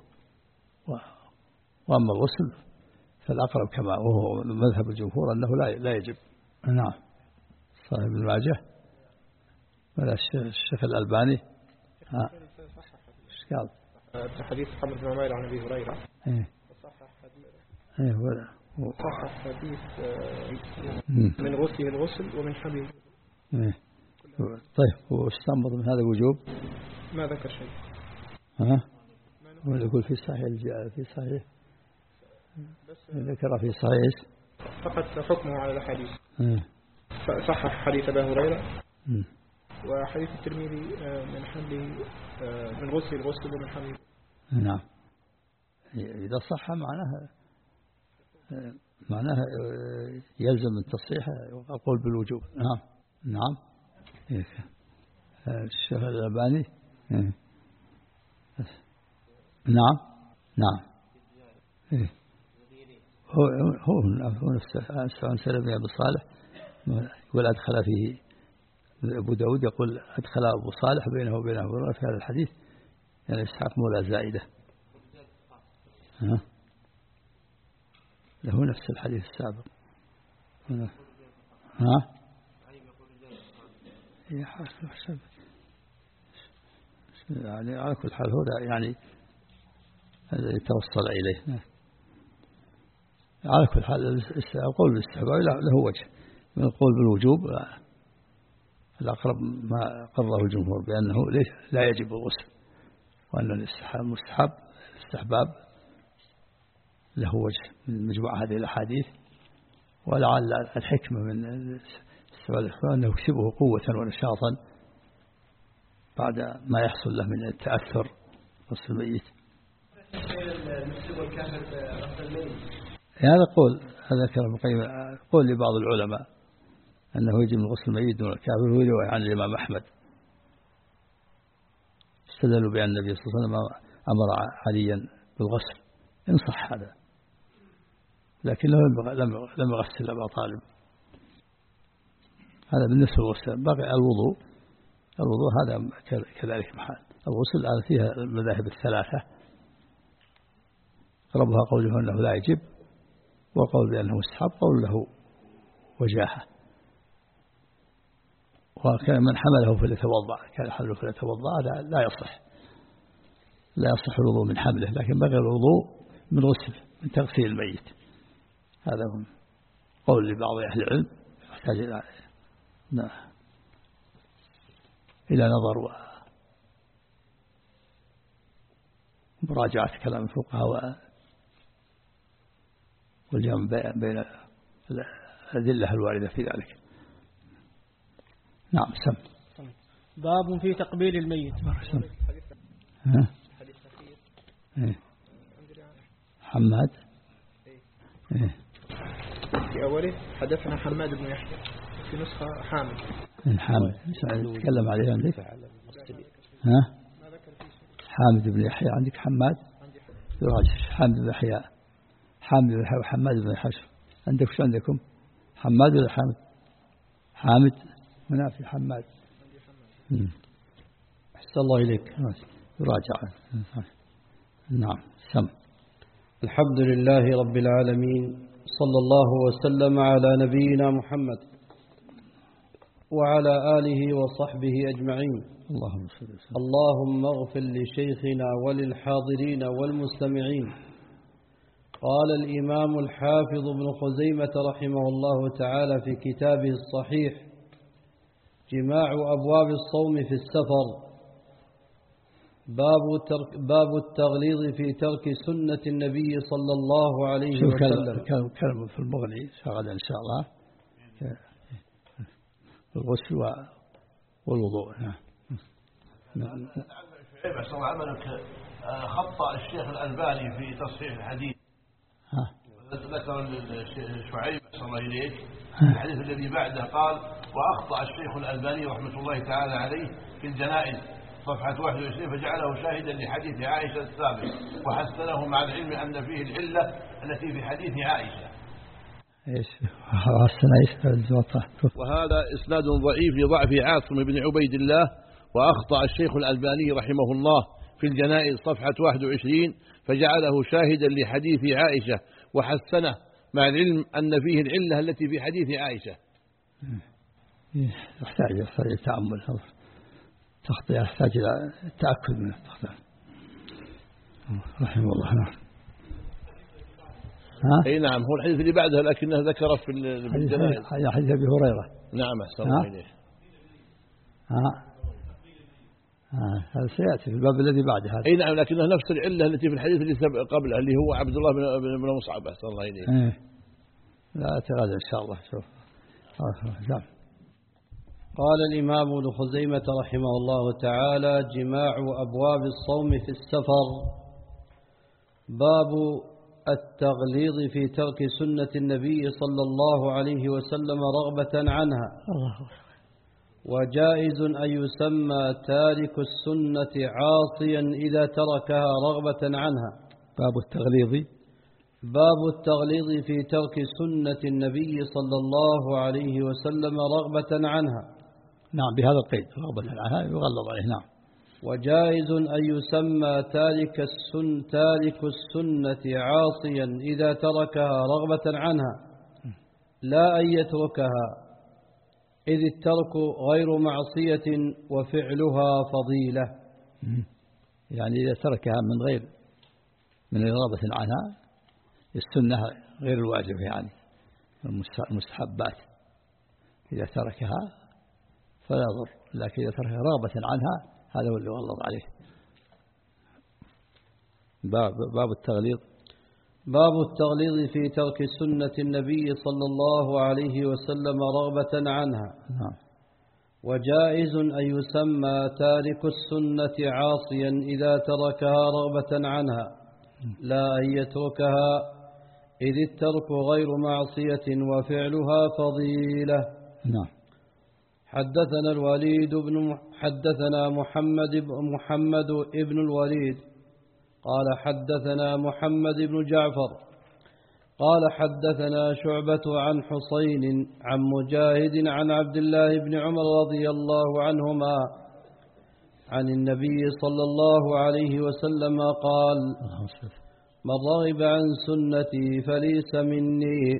وأما الغسل فالأقرب كما وهو مذهب الجمهور أنه لا لا يجب. نعم. صاحب ابن ماجه ولا الشيخ الألباني ها ايش قال؟ في حديث محمد بن عمير عن أبي هريرة ايه وصحح حديث ايه ولا وصحح حديث من غسله الغسل ومن حبيب. ايه طيب واستنبط من هذا الوجوب؟ ما ذكر شيء. ها ولا يقول في صحيح في صحيح ذكر في صحيح فقط حكمه على الحديث. ايه صحح حديث أبي هريرة مم. وحديث الترمذي من حمل من غسل الغسل ومن حمل. نعم. إذا صح معناها معناها يلزم التصحيح أقول بالوجوب. نعم نعم. الشيخ الألباني نعم نعم. هو هو هو نفسه عن سلمة بن صالح يقول أدخل فيه أبو داود، يقول أدخل أبو صالح بينه وبين أبو هريرة في هذا الحديث يعني إسحاق مولى زائدة. ها له نفس الحديث السابق. ها يعني على كل حال هو يعني الذي توصل إليه. على كل حال القول بالاستحباب له وجه، من القول بالوجوب الأقرب ما قرره الجمهور بأنه لا يجب الغسل، وأن المستحب الاستحباب له وجه من مجموعة هذه الأحاديث. ولعل الحكمة من السؤال أنه يكسبه قوة ونشاطا بعد ما يحصل له من التأثر غسل الميت. هذا قول هذا كلام قيم قول لبعض العلماء أنه يجب من غسل الميت دون الكافر، وهو رواية عن الإمام أحمد استدلوا بأن النبي صلى الله عليه وسلم أمر عليا بالغسل إن صح هذا، لكنه لم لم يغسل أبا طالب. هذا بالنسبة للغسل. بقي الوضوء الوضوء هذا كذلك محال. الغسل هذا فيها المذاهب الثلاثة، ربها قوله أنه لا يجب، وقول بأنه مستحب، قول له وجاهة. وكان من حمله فليتوضأ، كان حمله فليتوضأ، هذا لا يصح لا يصح الوضوء من حمله، لكن بقي الوضوء من غسل من تغسيل الميت. هذا هو قول لبعض أهل العلم، يحتاج إلى إلى نظر ومراجعة كلام الفقهاء والجمع بين الأدلة الواردة في ذلك. نعم. سم. باب في تقبيل الميت. سم. ها؟ إيه. حماد. إيه. في أوله حدثنا حماد بن يحيى، في نسخة حامد. حامد تكلم عليه عندك. ها؟ حامد بن يحيى عندك. حماد يراجع حامد بن يحيى حامد بن يحيى وحماد بن يحيى. عندك شو عندكم؟ حماد ولا حامد؟ حامد منافي حماد. أحسن الله إليك. يراجع. نعم. سم. الحمد لله رب العالمين، صلى الله وسلم على نبينا محمد وعلى آله وصحبه أجمعين. اللهم صل وسلم. اللهم اغفر لشيخنا وللحاضرين والمستمعين. قال الإمام الحافظ ابن خزيمة رحمه الله تعالى في كتابه الصحيح جماع أبواب الصوم في السفر، باب ترك باب التغليظ في ترك سنة النبي صلى الله عليه وسلم. كلام في المغني شغل إن شاء الله الغسل والوضوء. نعم. بس الله عملك خطأ الشيخ الألباني في تصحيح الحديث. ها. ذكر شعيب صلى الله عليه الحديث الذي بعده قال وأخطأ الشيخ الألباني رحمة الله تعالى عليه في الجنائز صفحة واحد وعشرين فجعله شاهدا لحديث عائشة السابق وحسنه مع العلم أن فيه العلة التي في حديث عائشة. ايش حسن ايش وهذا إسناد ضعيف لضعف عاصم بن عبيد الله. وأخطأ الشيخ الألباني رحمه الله في الجنائز صفحة واحد وعشرين فجعله شاهدا لحديث عائشة وحسنه مع العلم أن فيه العلة التي في حديث عائشة. يحتاج إلى تأمل تخطئ يحتاج إلى التأكد منه رحمه الله. نعم. أي نعم هو الحديث اللي بعده لكنه ذكره في الجنائز حديث أبي هريرة. نعم أحسن الله إليه. ها هذا سيأتي في الباب الذي بعده هذا. أي نعم لكنه نفس العلة التي في الحديث اللي قبله اللي هو عبد الله بن مصعب أحسن الله إليه. إيه. لا أتغادر إن شاء الله. شوف نعم. قال الإمام ابن خزيمة رحمه الله تعالى جماع أبواب الصوم في السفر. باب التغليظ في ترك سنة النبي صلى الله عليه وسلم رغبة عنها. وجائز أن يسمى تارك السنة عاصيا إذا تركها رغبة عنها. باب التغليظ باب التغليظ في ترك سنة النبي صلى الله عليه وسلم رغبة عنها. نعم بهذا القيد رغبة عنها يغلظ عليه. نعم. وجائز أن يسمى تارك السن تارك السنة عاصيا إذا تركها رغبة عنها لا أن يتركها إذ الترك غير معصية وفعلها فضيلة. يعني إذا تركها من غير من رغبة عنها السنة غير الواجب يعني المستحبات إذا تركها فلا يضر لكن إذا تركها رغبة عنها هذا هو اللي يغلظ عليه. باب باب التغليظ باب التغليظ في ترك سنة النبي صلى الله عليه وسلم رغبة عنها. نعم. وجائز أن يسمى تارك السنة عاصيا إذا تركها رغبة عنها لا أن يتركها إذ الترك غير معصية وفعلها فضيلة. نعم. حدثنا الوليد بن حدثنا محمد بن محمد ابن الوليد قال حدثنا محمد بن جعفر قال حدثنا شعبة عن حسين عن مجاهد عن عبد الله بن عمر رضي الله عنهما عن النبي صلى الله عليه وسلم قال من رغب عن سنتي فليس مني.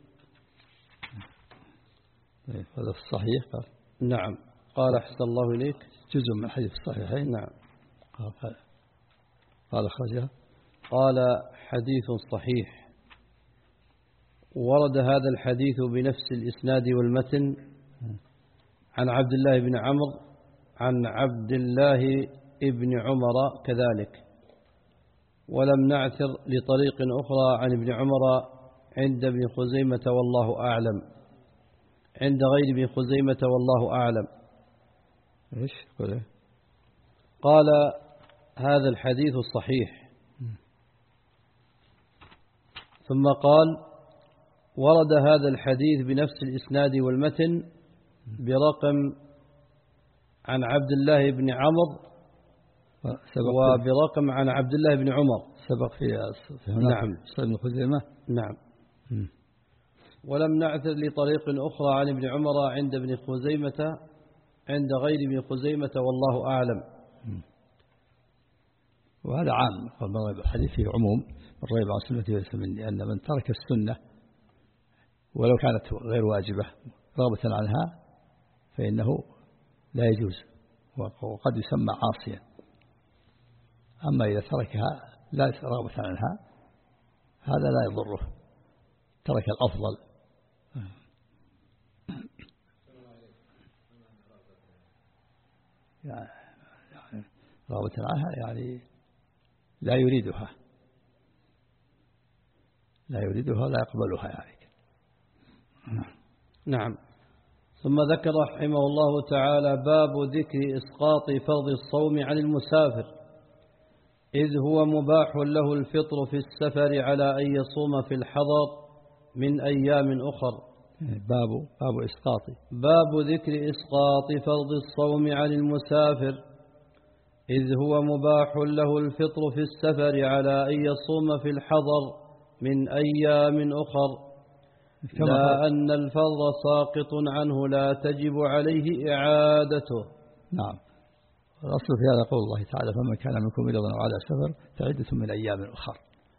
هذا الصحيح قال. نعم. قال أحسن الله إليك جزء من حديث الصحيحين. نعم. قال قال أخرجها قال حديث صحيح. ورد هذا الحديث بنفس الإسناد والمتن عن عبد الله بن عمرو عن عبد الله بن عمر كذلك ولم نعثر لطريق أخرى عن ابن عمر عند ابن خزيمة والله أعلم عند غير ابن خزيمة والله أعلم. إيش قال؟ قال هذا الحديث صحيح. ثم قال ورد هذا الحديث بنفس الإسناد والمتن برقم عن عبد الله بن عمرو وبرقم عن عبد الله بن عمر سبق في نعم ابن خزيمة. نعم. م. ولم نعثر لطريق أخرى عن ابن عمر عند ابن خزيمة عند غير ابن خزيمة والله أعلم. م. وهذا عام قال من رغب الحديث فيه عموم من رغب عن سنتي فليس مني لأن من ترك السنة ولو كانت غير واجبة رغبة عنها فإنه لا يجوز وقد يسمى عاصيا. أما إذا تركها لا رغبة عنها هذا لا يضره ترك الأفضل. يعني رغبة عنها يعني لا يريدها لا يريدها لا يقبلها يعني. نعم. ثم ذكر رحمه الله تعالى باب ذكر إسقاط فرض الصوم عن المسافر إذ هو مباح له الفطر في السفر على أن يصوم في الحضر من أيام أخر باب باب إسقاط باب ذكر إسقاط فرض الصوم عن المسافر، إذ هو مباح له الفطر في السفر على أن يصوم في الحضر من أيام أخر، لا أن الفرض ساقط عنه لا تجب عليه إعادته. نعم. الأصل في هذا قول الله تعالى: فمن كان منكم مريضا أو على سفر فعدة من أيام أخر.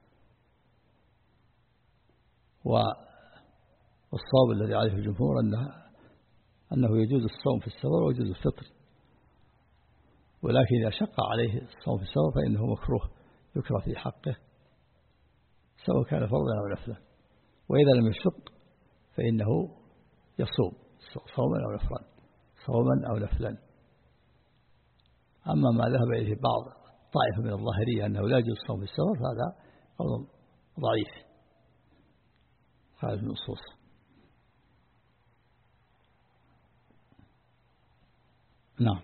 والصواب الذي عليه الجمهور أنه, أنه يجوز الصوم في السفر ويجوز الفطر، ولكن إذا شق عليه الصوم في السفر فإنه مكروه يكره في حقه سواء كان فرضا أو نفلا، وإذا لم يشق فإنه يصوم صوما أو نفلا صوما أو نفلا. أما ما ذهب إليه بعض طائفة من الظاهرية أنه لا يجوز الصوم في السفر فهذا قول ضعيف خالف النصوص. نعم.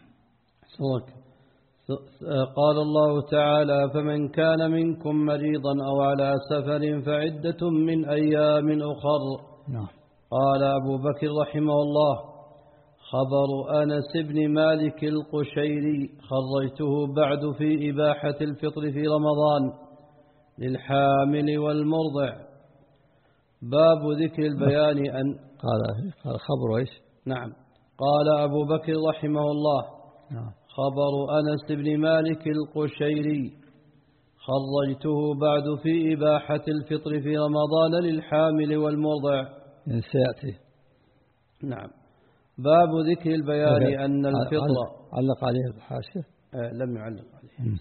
قال الله تعالى: فمن كان منكم مريضا أو على سفر فعدة من أيام أخر. نعم. قال أبو بكر رحمه الله: خبر أنس بن مالك القشيري خرجته بعد في إباحة الفطر في رمضان للحامل والمرضع. باب ذكر البيان أن قال قال خبر إيش؟ نعم. قال أبو بكر رحمه الله: نعم. خبر أنس بن مالك القشيري خرجته بعد في إباحة الفطر في رمضان للحامل والمرضع. سيأتي. نعم. باب ذكر البيان أن الفطر علق عليه الحاشية؟ آه لم يعلق عليه.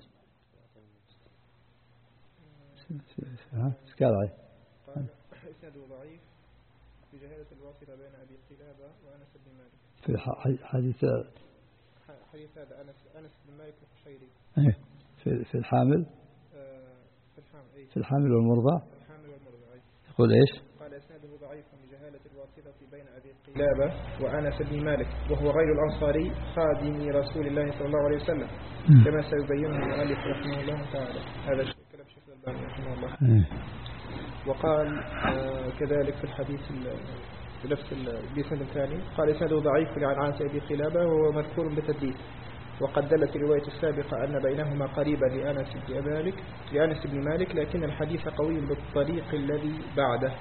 ها قال عليه إسناده ضعيف بجهالة الواصلة بين أبي قلابة وأنس بن مالك. في حديث حديث هذا أنس أنس بن مالك القشيري. إيه في في الحامل. في الحامل. إيه في الحامل والمرضع. الحامل والمرضع. إيه. يقول إيش؟ قال إسناده ضعيف بجهالة الواصلة بين أبي قلابة وأنس بن مالك وهو غير الأنصاري خادم رسول الله صلى الله عليه وسلم كما سيبينه المؤلف رحمه الله تعالى. هذا كلام الشيخ الألباني رحمه الله. إيه. وقال آه كذلك في الحديث بنفس الجسد الثاني قال إسناده ضعيف لعنعنة أبي قلابة وهو مذكور بتدليس، وقد دلت الرواية السابقة أن بينهما قريبا لأنس بن مالك لأنس بن مالك لكن الحديث قوي بالطريق الذي بعده.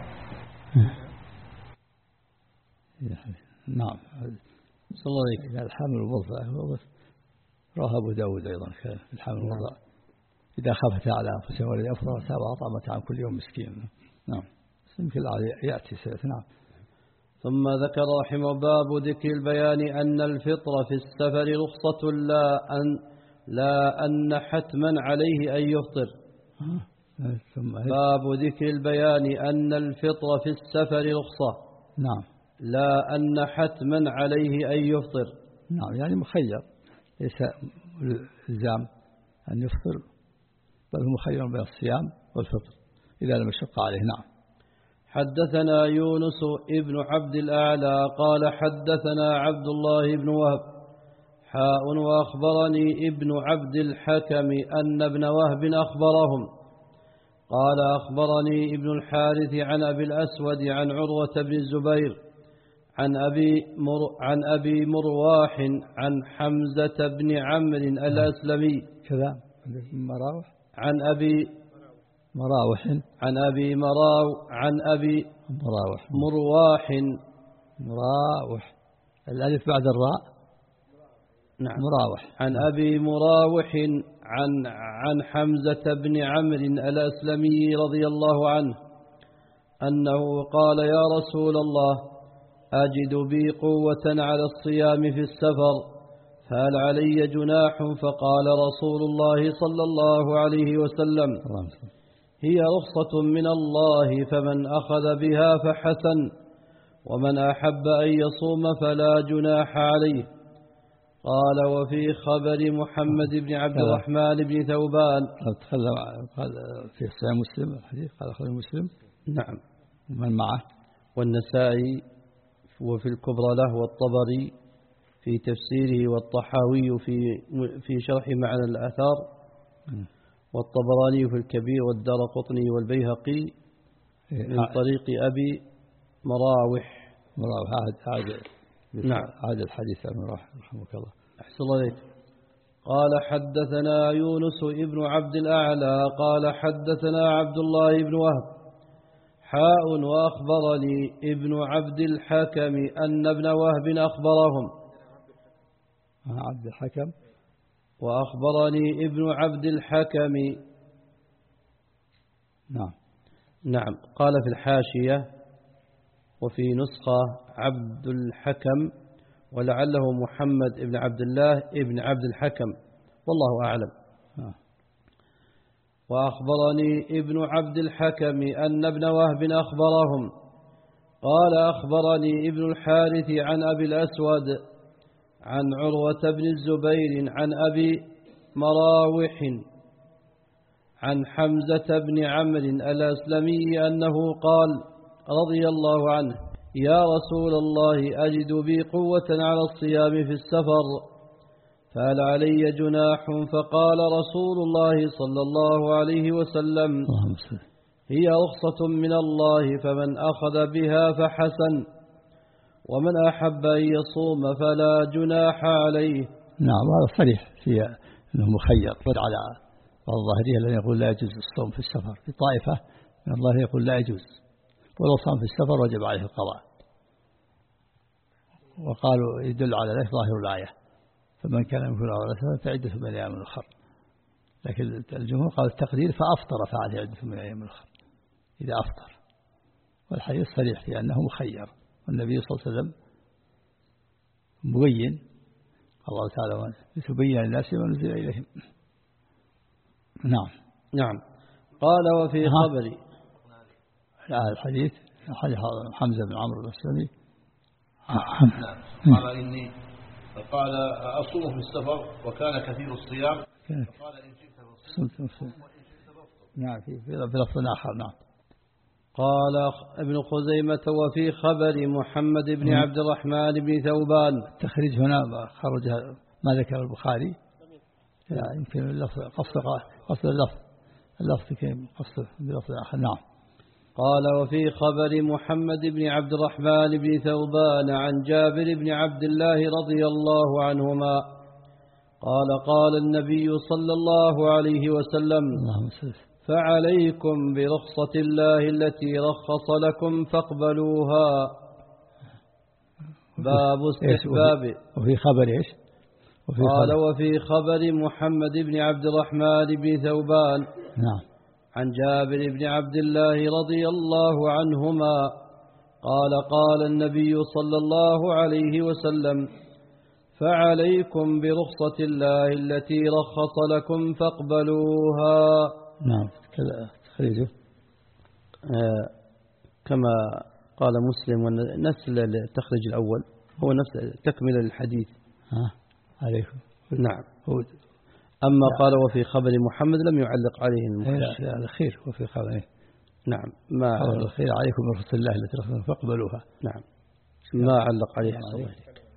نعم. صلى الله عليه وسلم الحامل والمرضع رواه أبو داود أيضا في الحامل والمرضع إذا خافتا على أنفسهم ولد أفضل وأطعمت عن كل يوم مسكين. نعم. يمكن يأتي سيأتي. نعم. ثم ذكر رحمه باب ذكر البيان أن الفطر في السفر رخصة لا أن لا أن حتما عليه أن يفطر. ثم باب ذكر البيان أن الفطر في السفر رخصة. نعم. لا أن حتما عليه أن يفطر. نعم. يعني مخير ليس الزام أن يفطر بل هو مخير بين الصيام والفطر إذا لم يشق عليه. نعم. حدثنا يونس ابن عبد الأعلى قال حدثنا عبد الله بن وهب حاء وأخبرني ابن عبد الحكم أن ابن وهب أخبرهم قال أخبرني ابن الحارث عن أبي الأسود عن عروة بن الزبير عن أبي, مر عن أبي مرواح عن حمزة بن عمرو الأسلمي كذا مراوح عن أبي مراوح عن أبي مراو عن أبي مراوح مرواح مراوح الألف بعد الراء. نعم. مراوح. عن أبي مراوح عن عن حمزة بن عمرو الأسلمي رضي الله عنه أنه قال يا رسول الله أجد بي قوة على الصيام في السفر فهل علي جناح؟ فقال رسول الله صلى الله عليه وسلم هي رخصة من الله فمن أخذ بها فحسن ومن أحب أن يصوم فلا جناح عليه. قال وفي خبر محمد بن عبد الرحمن بن ثوبان قال في صحيح مسلم الحديث قال أخرجه مسلم. نعم. ومن معه والنسائي وفي الكبرى له والطبري في تفسيره والطحاوي في في شرح معنى الآثار والطبراني في الكبير والدارقطني والبيهقي من طريق أبي مراوح عاد عاد نعم عاد الحديث عن رحمك الله. أحسن الله عليك. قال حدثنا يونس ابن عبد الأعلى قال حدثنا عبد الله بن وهب حاء وأخبرني ابن عبد الحكم أن ابن وهب أخبرهم عبد الحكم وأخبرني ابن عبد الحكم. نعم نعم. قال في الحاشية وفي نسخة عبد الحكم ولعله محمد ابن عبد الله ابن عبد الحكم والله أعلم. آه. وأخبرني ابن عبد الحكم أن ابن وهب أخبرهم قال أخبرني ابن الحارث عن أبي الأسود عن عروة بن الزبير عن أبي مراوح عن حمزة بن عمرو الأسلمي أنه قال رضي الله عنه يا رسول الله أجد بي قوة على الصيام في السفر فهل علي جناح؟ فقال رسول الله صلى الله عليه وسلم هي رخصة من الله فمن أخذ بها فحسن ومن أحب أن يصوم فلا جناح عليه. نعم هذا صريح في أنه مخير على الظاهرية الذي يقول لا يجوز الصوم في السفر في طائفة من الله يقول لا يجوز ولو صام في السفر وجب عليه القضاء وقالوا يدل على ذلك ظاهر الآية فمن كان يقول على سفر فعدة من أيام أخرى لكن الجمهور قال التقدير فأفطر فعليه عدة من أيام أخرى إذا أفطر والحديث صريح في أنه مخير والنبي صلى الله عليه وسلم مبين الله تعالى لتبين للناس ما نزل إليهم. نعم نعم. قال وفي خبري الحديث حديث حمزة بن عمرو الأسلمي قال إني قال أصوم في السفر وكان كثير الصيام قال إن شئت نعم في في لفظ آخر. نعم. قال ابن خزيمة وفي خبر محمد بن عبد الرحمن بن ثوبان. التخريج هنا خرج ما ذكر البخاري يمكن اللفظ قصد قصد اللفظ اللفظ كيف قصد بلفظ آخر. نعم. قال وفي خبر محمد بن عبد الرحمن بن ثوبان عن جابر بن عبد الله رضي الله عنهما قال قال النبي صلى الله عليه وسلم فعليكم برخصة الله التي رخص لكم فاقبلوها. باب استحباب. وفي خبر إيش؟ وفي قال خبر. وفي خبر محمد بن عبد الرحمن بن ثوبان نعم عن جابر بن عبد الله رضي الله عنهما قال قال النبي صلى الله عليه وسلم فعليكم برخصة الله التي رخص لكم فاقبلوها. نعم كذا تخريجه آه كما قال مسلم ونفس التخريج الأول هو نفس تكمل الحديث. ها عليكم. نعم. هو أما قال وفي خبر محمد لم يعلق عليه المخرج. على خير وفي خبره. نعم. ما الخير عليكم برخصة الله التي رخص فاقبلوها. نعم. ما علق عليه الصلاة.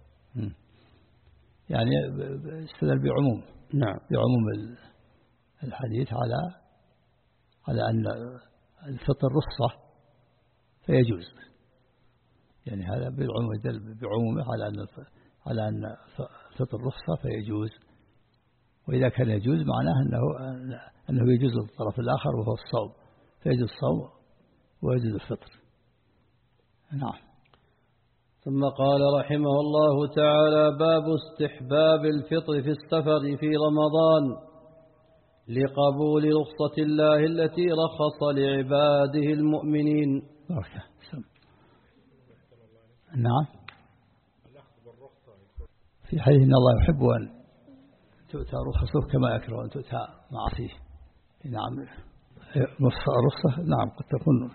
يعني استدل بعموم. نعم. بعموم الحديث على على أن الفطر رخصة فيجوز يعني هذا بالعموم يدل بعمومه على أن على أن الفطر رخصة فيجوز وإذا كان يجوز معناه أنه أنه يجوز الطرف الآخر وهو الصوم فيجوز الصوم ويجوز الفطر. نعم. ثم قال رحمه الله تعالى باب استحباب الفطر في السفر في رمضان لقبول رخصة الله التي رخص لعباده المؤمنين. نعم. في حديث إن الله يحب أن تؤتى رخصه كما يكره أن تؤتى معصيه. نعم. الرخصة نعم قد تكون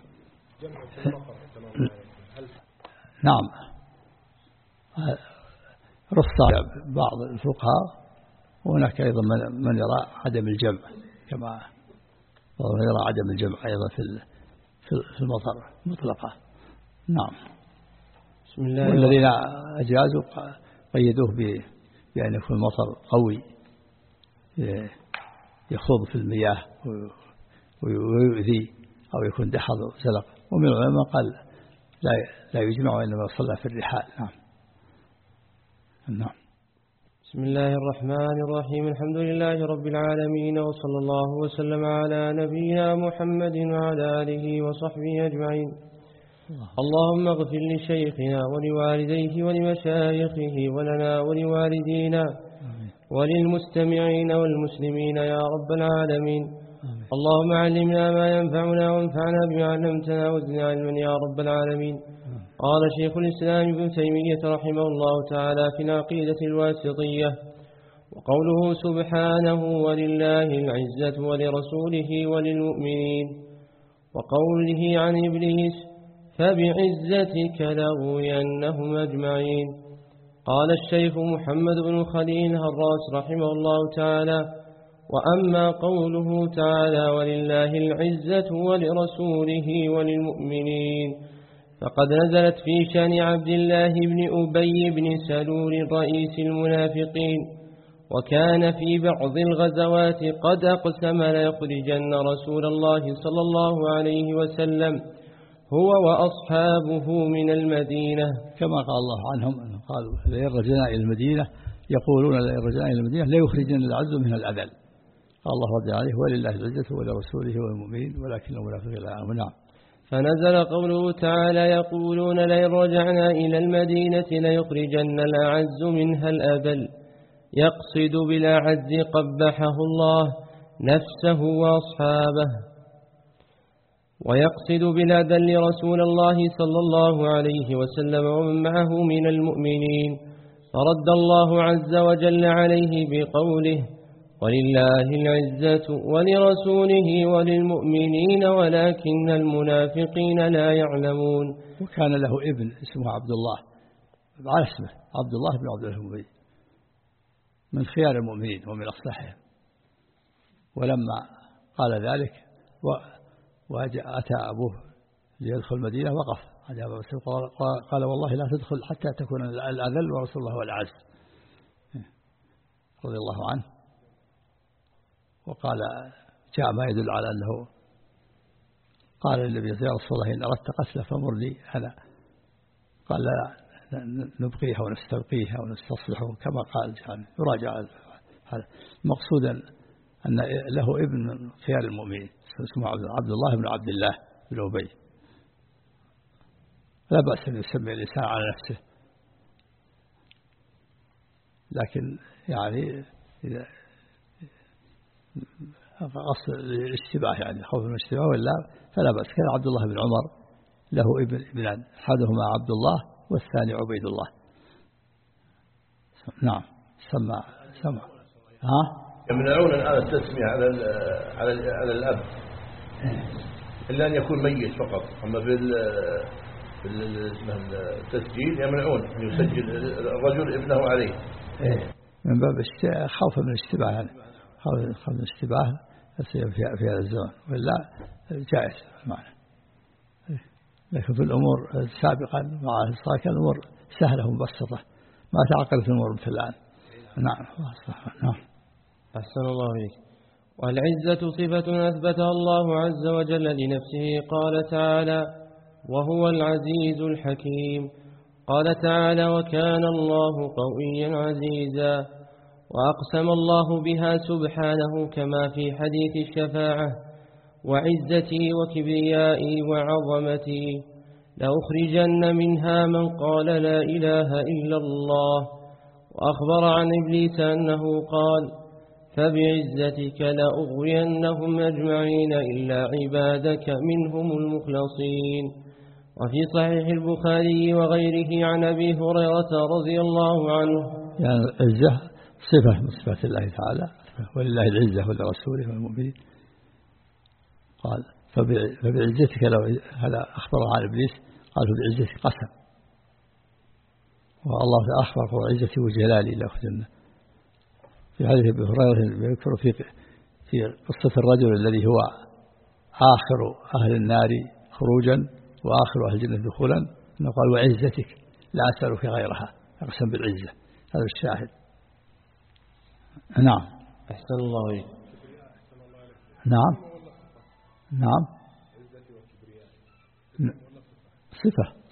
نعم رخصة بعض الفقهاء وهناك أيضا من يرى عدم الجمع كما يرى عدم الجمع أيضا في في المطر مطلقة. نعم. بسم الله. والذين أجازوا قيدوه بأن يكون المطر قوي يخوض في المياه ويؤذي أو يكون دحض وزلق ومن العلماء قال لا لا يجمع إنما صلى في الرحال. نعم. نعم. بسم الله الرحمن الرحيم. الحمد لله رب العالمين، وصلى الله وسلم على نبينا محمد وعلى آله وصحبه أجمعين. اللهم اغفر لشيخنا ولوالديه ولمشايخه ولنا ولوالدينا وللمستمعين والمسلمين يا رب العالمين. اللهم علمنا ما ينفعنا وانفعنا بما علمتنا وزدنا علما يا رب العالمين. قال شيخ الإسلام ابن تيمية رحمه الله تعالى في العقيدة الواسطية: وقوله سبحانه ولله العزة ولرسوله وللمؤمنين، وقوله عن إبليس فبعزتك لأغوينهم أجمعين. قال الشيخ محمد بن خليل هراس رحمه الله تعالى: وأما قوله تعالى ولله العزة ولرسوله وللمؤمنين فقد نزلت في شأن عبد الله بن أبي بن سلول رئيس المنافقين، وكان في بعض الغزوات قد أقسم ليخرجن رسول الله صلى الله عليه وسلم هو وأصحابه من المدينة، كما قال الله عنهم قالوا لئن رجعنا إلى المدينة يقولون لئن رجعنا إلى المدينة ليخرجن العز منها الأذل. قال الله رضي عليه ولله العزة ولرسوله والمؤمنين ولكن المنافقين لا يعلمون. نعم. فنزل قوله تعالى: يقولون لئن رجعنا إلى المدينة ليخرجن الأعز منها الأذل، يقصد بالأعز قبحه الله نفسه وأصحابه، ويقصد بالأذل رسول الله صلى الله عليه وسلم ومن معه من المؤمنين. فرد الله عز وجل عليه بقوله: ولله العزة ولرسوله وللمؤمنين ولكن المنافقين لا يعلمون. وكان له ابن اسمه عبد الله، على اسمه عبد الله بن عبد المؤمن، من خيار المؤمنين ومن أصلحهم. ولما قال ذلك وأتى أبوه ليدخل المدينة وقف قال: والله لا تدخل حتى تكون الأذل ورسول الله والعز، رضي الله عنه. وقال جاء ما يدل على أنه قال للنبي: يا رسول الله إن أردت قتله فمر لي أنا. قال: لا نبقيها ونستبقيها ونستصلحه كما قال. يعني يراجع هذا. مقصودا أن له ابن من خيار المؤمنين اسمه عبد الله بن عبد الله بن أبي. لا بأس أن يسمي الإنسان على نفسه، لكن يعني إذا أصل الاشتباه يعني خوف من الاشتباه ولا فلا بأس. كان عبد الله بن عمر له ابن ابنان، أحدهما عبد الله والثاني عبيد الله. نعم. سمع سمع ها يمنعون الآن التسمية على ال على ال على الأب إلا أن يكون ميت فقط. أما في التسجيل يمنعون أن يسجل الرجل ابنه عليه من باب خوفا من الاشتباه، يعني خوف من الاشتباه في في هذا الزمان، ولا جائز معنا. لكن في الأمور سابقا مع الصلاة كان الأمور سهلة ومبسطة، ما تعقدت الأمور مثل الآن. نعم. نعم. أحسن الله إليك. والعزة صفة أثبتها الله عز وجل لنفسه. قال تعالى: وهو العزيز الحكيم. قال تعالى: وكان الله قويا عزيزا. وأقسم الله بها سبحانه كما في حديث الشفاعة: وعزتي وكبريائي وعظمتي لأخرجن منها من قال لا إله إلا الله. وأخبر عن إبليس أنه قال: فبعزتك لأغوينهم أجمعين إلا عبادك منهم المخلصين. وفي صحيح البخاري وغيره عن أبي هريرة رضي الله عنه: يعني العزة صفة من صفات الله تعالى، ولله العزة ولرسوله والمؤمنين. قال: فبعزتك لو هذا أخبر عن إبليس، قال: فبعزتك قسم. والله أخبر: وعزتي وجلالي لأخذنه. في حديث أبي هريرة يذكر في في قصة الرجل الذي هو آخر أهل النار خروجا وآخر أهل الجنة دخولا، أنه قال: وعزتك لا أسألك غيرها. أقسم بالعزة. هذا الشاهد. نعم. أحسن الله إليك. نعم. نعم. صفة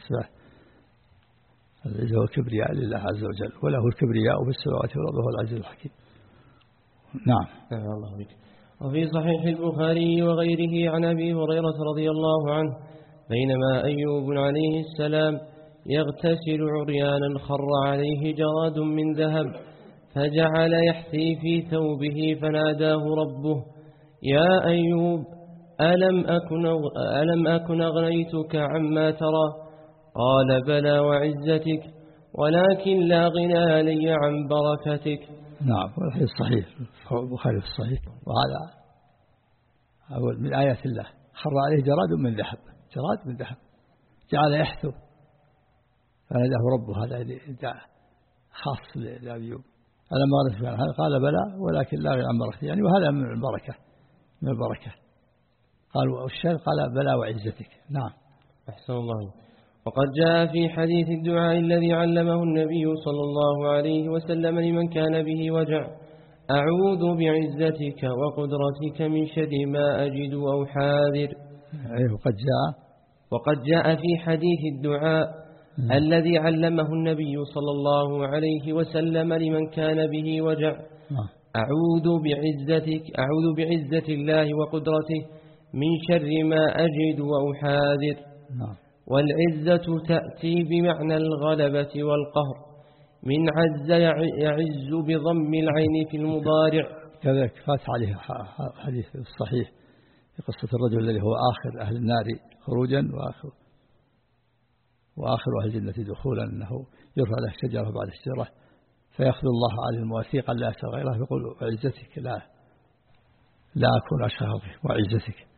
الصفات العزة والكبرياء لله عز وجل، وله الكبرياء في السماوات والأرض وهو العزيز الحكيم. نعم. الله بك. وفي صحيح البخاري وغيره عن أبي هريرة رضي الله عنه بينما أيوب عليه السلام يغتسل عريانا خر عليه جراد من ذهب فجعل يحثي في ثوبه فناداه ربه يا أيوب ألم أكن, ألم أكن أغنيتك عما ترى؟ قال بلى وعزتك ولكن لا غنى لي عن بركتك. نعم. والحديث صحيح البخاري في الصحيح. وهذا أول من آيات الله، خر عليه جراد من ذهب، جراد من ذهب جعل يحثو فناداه ربه. هذا خاص لأيوب. ألم أغنيتك عنه؟ قال بلى ولكن لا غنى عن بركتك، يعني وهذا من البركة، من البركة. قال والشيء قال بلى وعزتك. نعم. أحسن الله. وقد جاء في حديث الدعاء الذي علمه النبي صلى الله عليه وسلم لمن كان به وجع: أعوذ بعزتك وقدرتك من شر ما أجد أو حاذر. أيه وقد جاء وقد جاء في حديث الدعاء م. الذي علمه النبي صلى الله عليه وسلم لمن كان به وجع: م. أعوذ بعزتك أعوذ بعزة الله وقدرته من شر ما أجد أو حاذر. م. والعزة تأتي بمعنى الغلبة والقهر، من عز يعز بضم العين في المضارع. كذلك فات عليه حديث الصحيح في قصة الرجل الذي هو آخر أهل النار خروجا وآخر, وآخر أهل الجنة دخولا، أنه يرفع له شجرة بعد الشجرة فيأخذ الله عليه المواثيق لا يسأل غيره يقول وعزتك لا لا أكون أشهر وعزتك.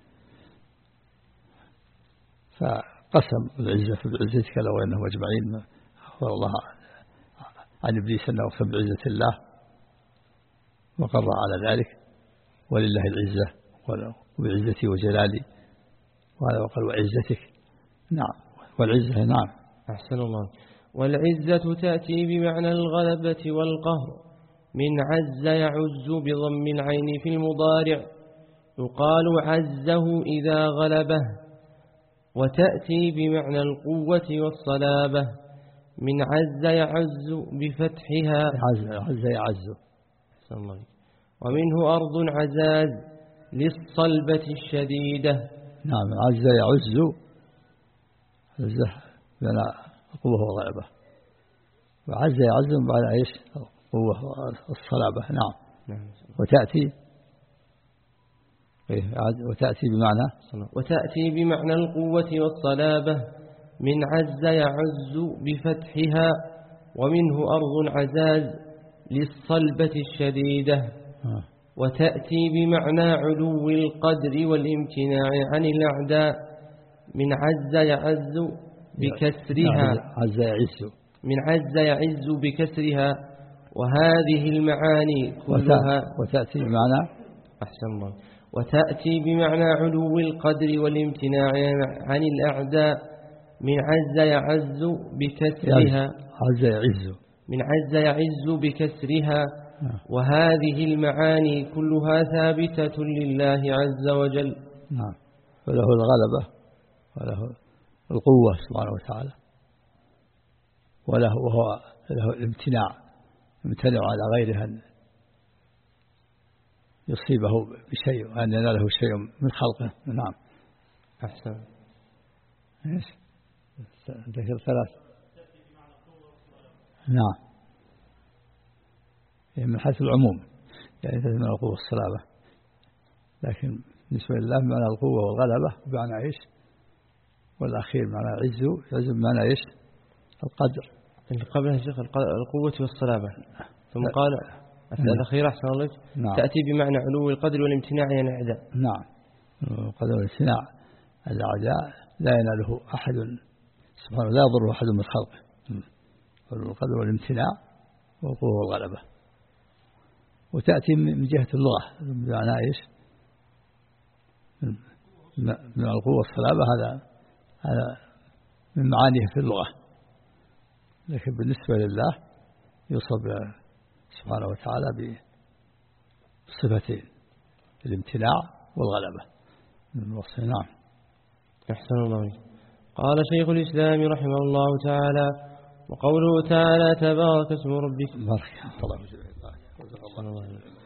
فقسم العزة بعزتك لو أنه أجمعين، أخبر الله عن إبليس أنه أقسم بعزة الله وقرر على ذلك، ولله العزة وبعزتي وجلالي، وهذا وقال وعزتك. نعم. والعزة. نعم. أحسن الله. والعزة تأتي بمعنى الغلبة والقهر، من عز يعز بضم العين في المضارع، يقال عزه إذا غلبه. وتأتي بمعنى القوة والصلابة، من عز يعز بفتحها. عز يعز. ومنه أرض عزاز للصلبة الشديدة. نعم. عز يعز عزه بين القوة والغلبة، وعز يعز بعد ايش؟ القوة والصلابة. نعم. نعم. وتأتي وتأتي بمعنى وتأتي بمعنى القوة والصلابة، من عز يعز بفتحها. ومنه أرض عزاز للصلبة الشديدة. آه. وتأتي بمعنى علو القدر والامتناع عن الأعداء، من عز يعز بكسرها. عز يعز من عز يعز بكسرها. وهذه المعاني كلها وتأتي بمعنى أحسن الله. وتأتي بمعنى علو القدر والامتناع عن الأعداء، من عز يعز بكسرها. عز يعز من عز يعز بكسرها. وهذه المعاني كلها ثابتة لله عز وجل. نعم. وله الغلبة وله القوة سبحانه وتعالى، وله وهو له الامتناع، يمتنع على غيره أن يصيبه بشيء وأن يناله شيء من خلقه. نعم. أحسن. إيش؟ ذكر ثلاث. نعم. من حيث العموم يعني من القوة والصلابة، لكن بالنسبة لله معنى القوة والغلبة بمعنى إيش؟ والأخير معنى عز عز بمعنى إيش؟ القدر. اللي قبلها شيخ القوة والصلابة، ثم قال الأخير أحسن الله. نعم. تأتي بمعنى علو القدر والامتناع عن الأعداء. نعم. القدر والامتناع الأعداء لا يناله أحد سبحانه، لا يضره أحد من خلقه. القدر والامتناع والقوة والغلبة. وتأتي من جهة اللغة بمعنى إيش؟ من القوة والصلابة، هذا هذا من معانيه في اللغة، لكن بالنسبة لله يوصف سبحانه وتعالى بصفتين: الامتناع والغلبة من الوصف. نعم. أحسن الله. قال شيخ الإسلام رحمه الله تعالى: وقوله تعالى: تبارك اسم ربك. بارك الله.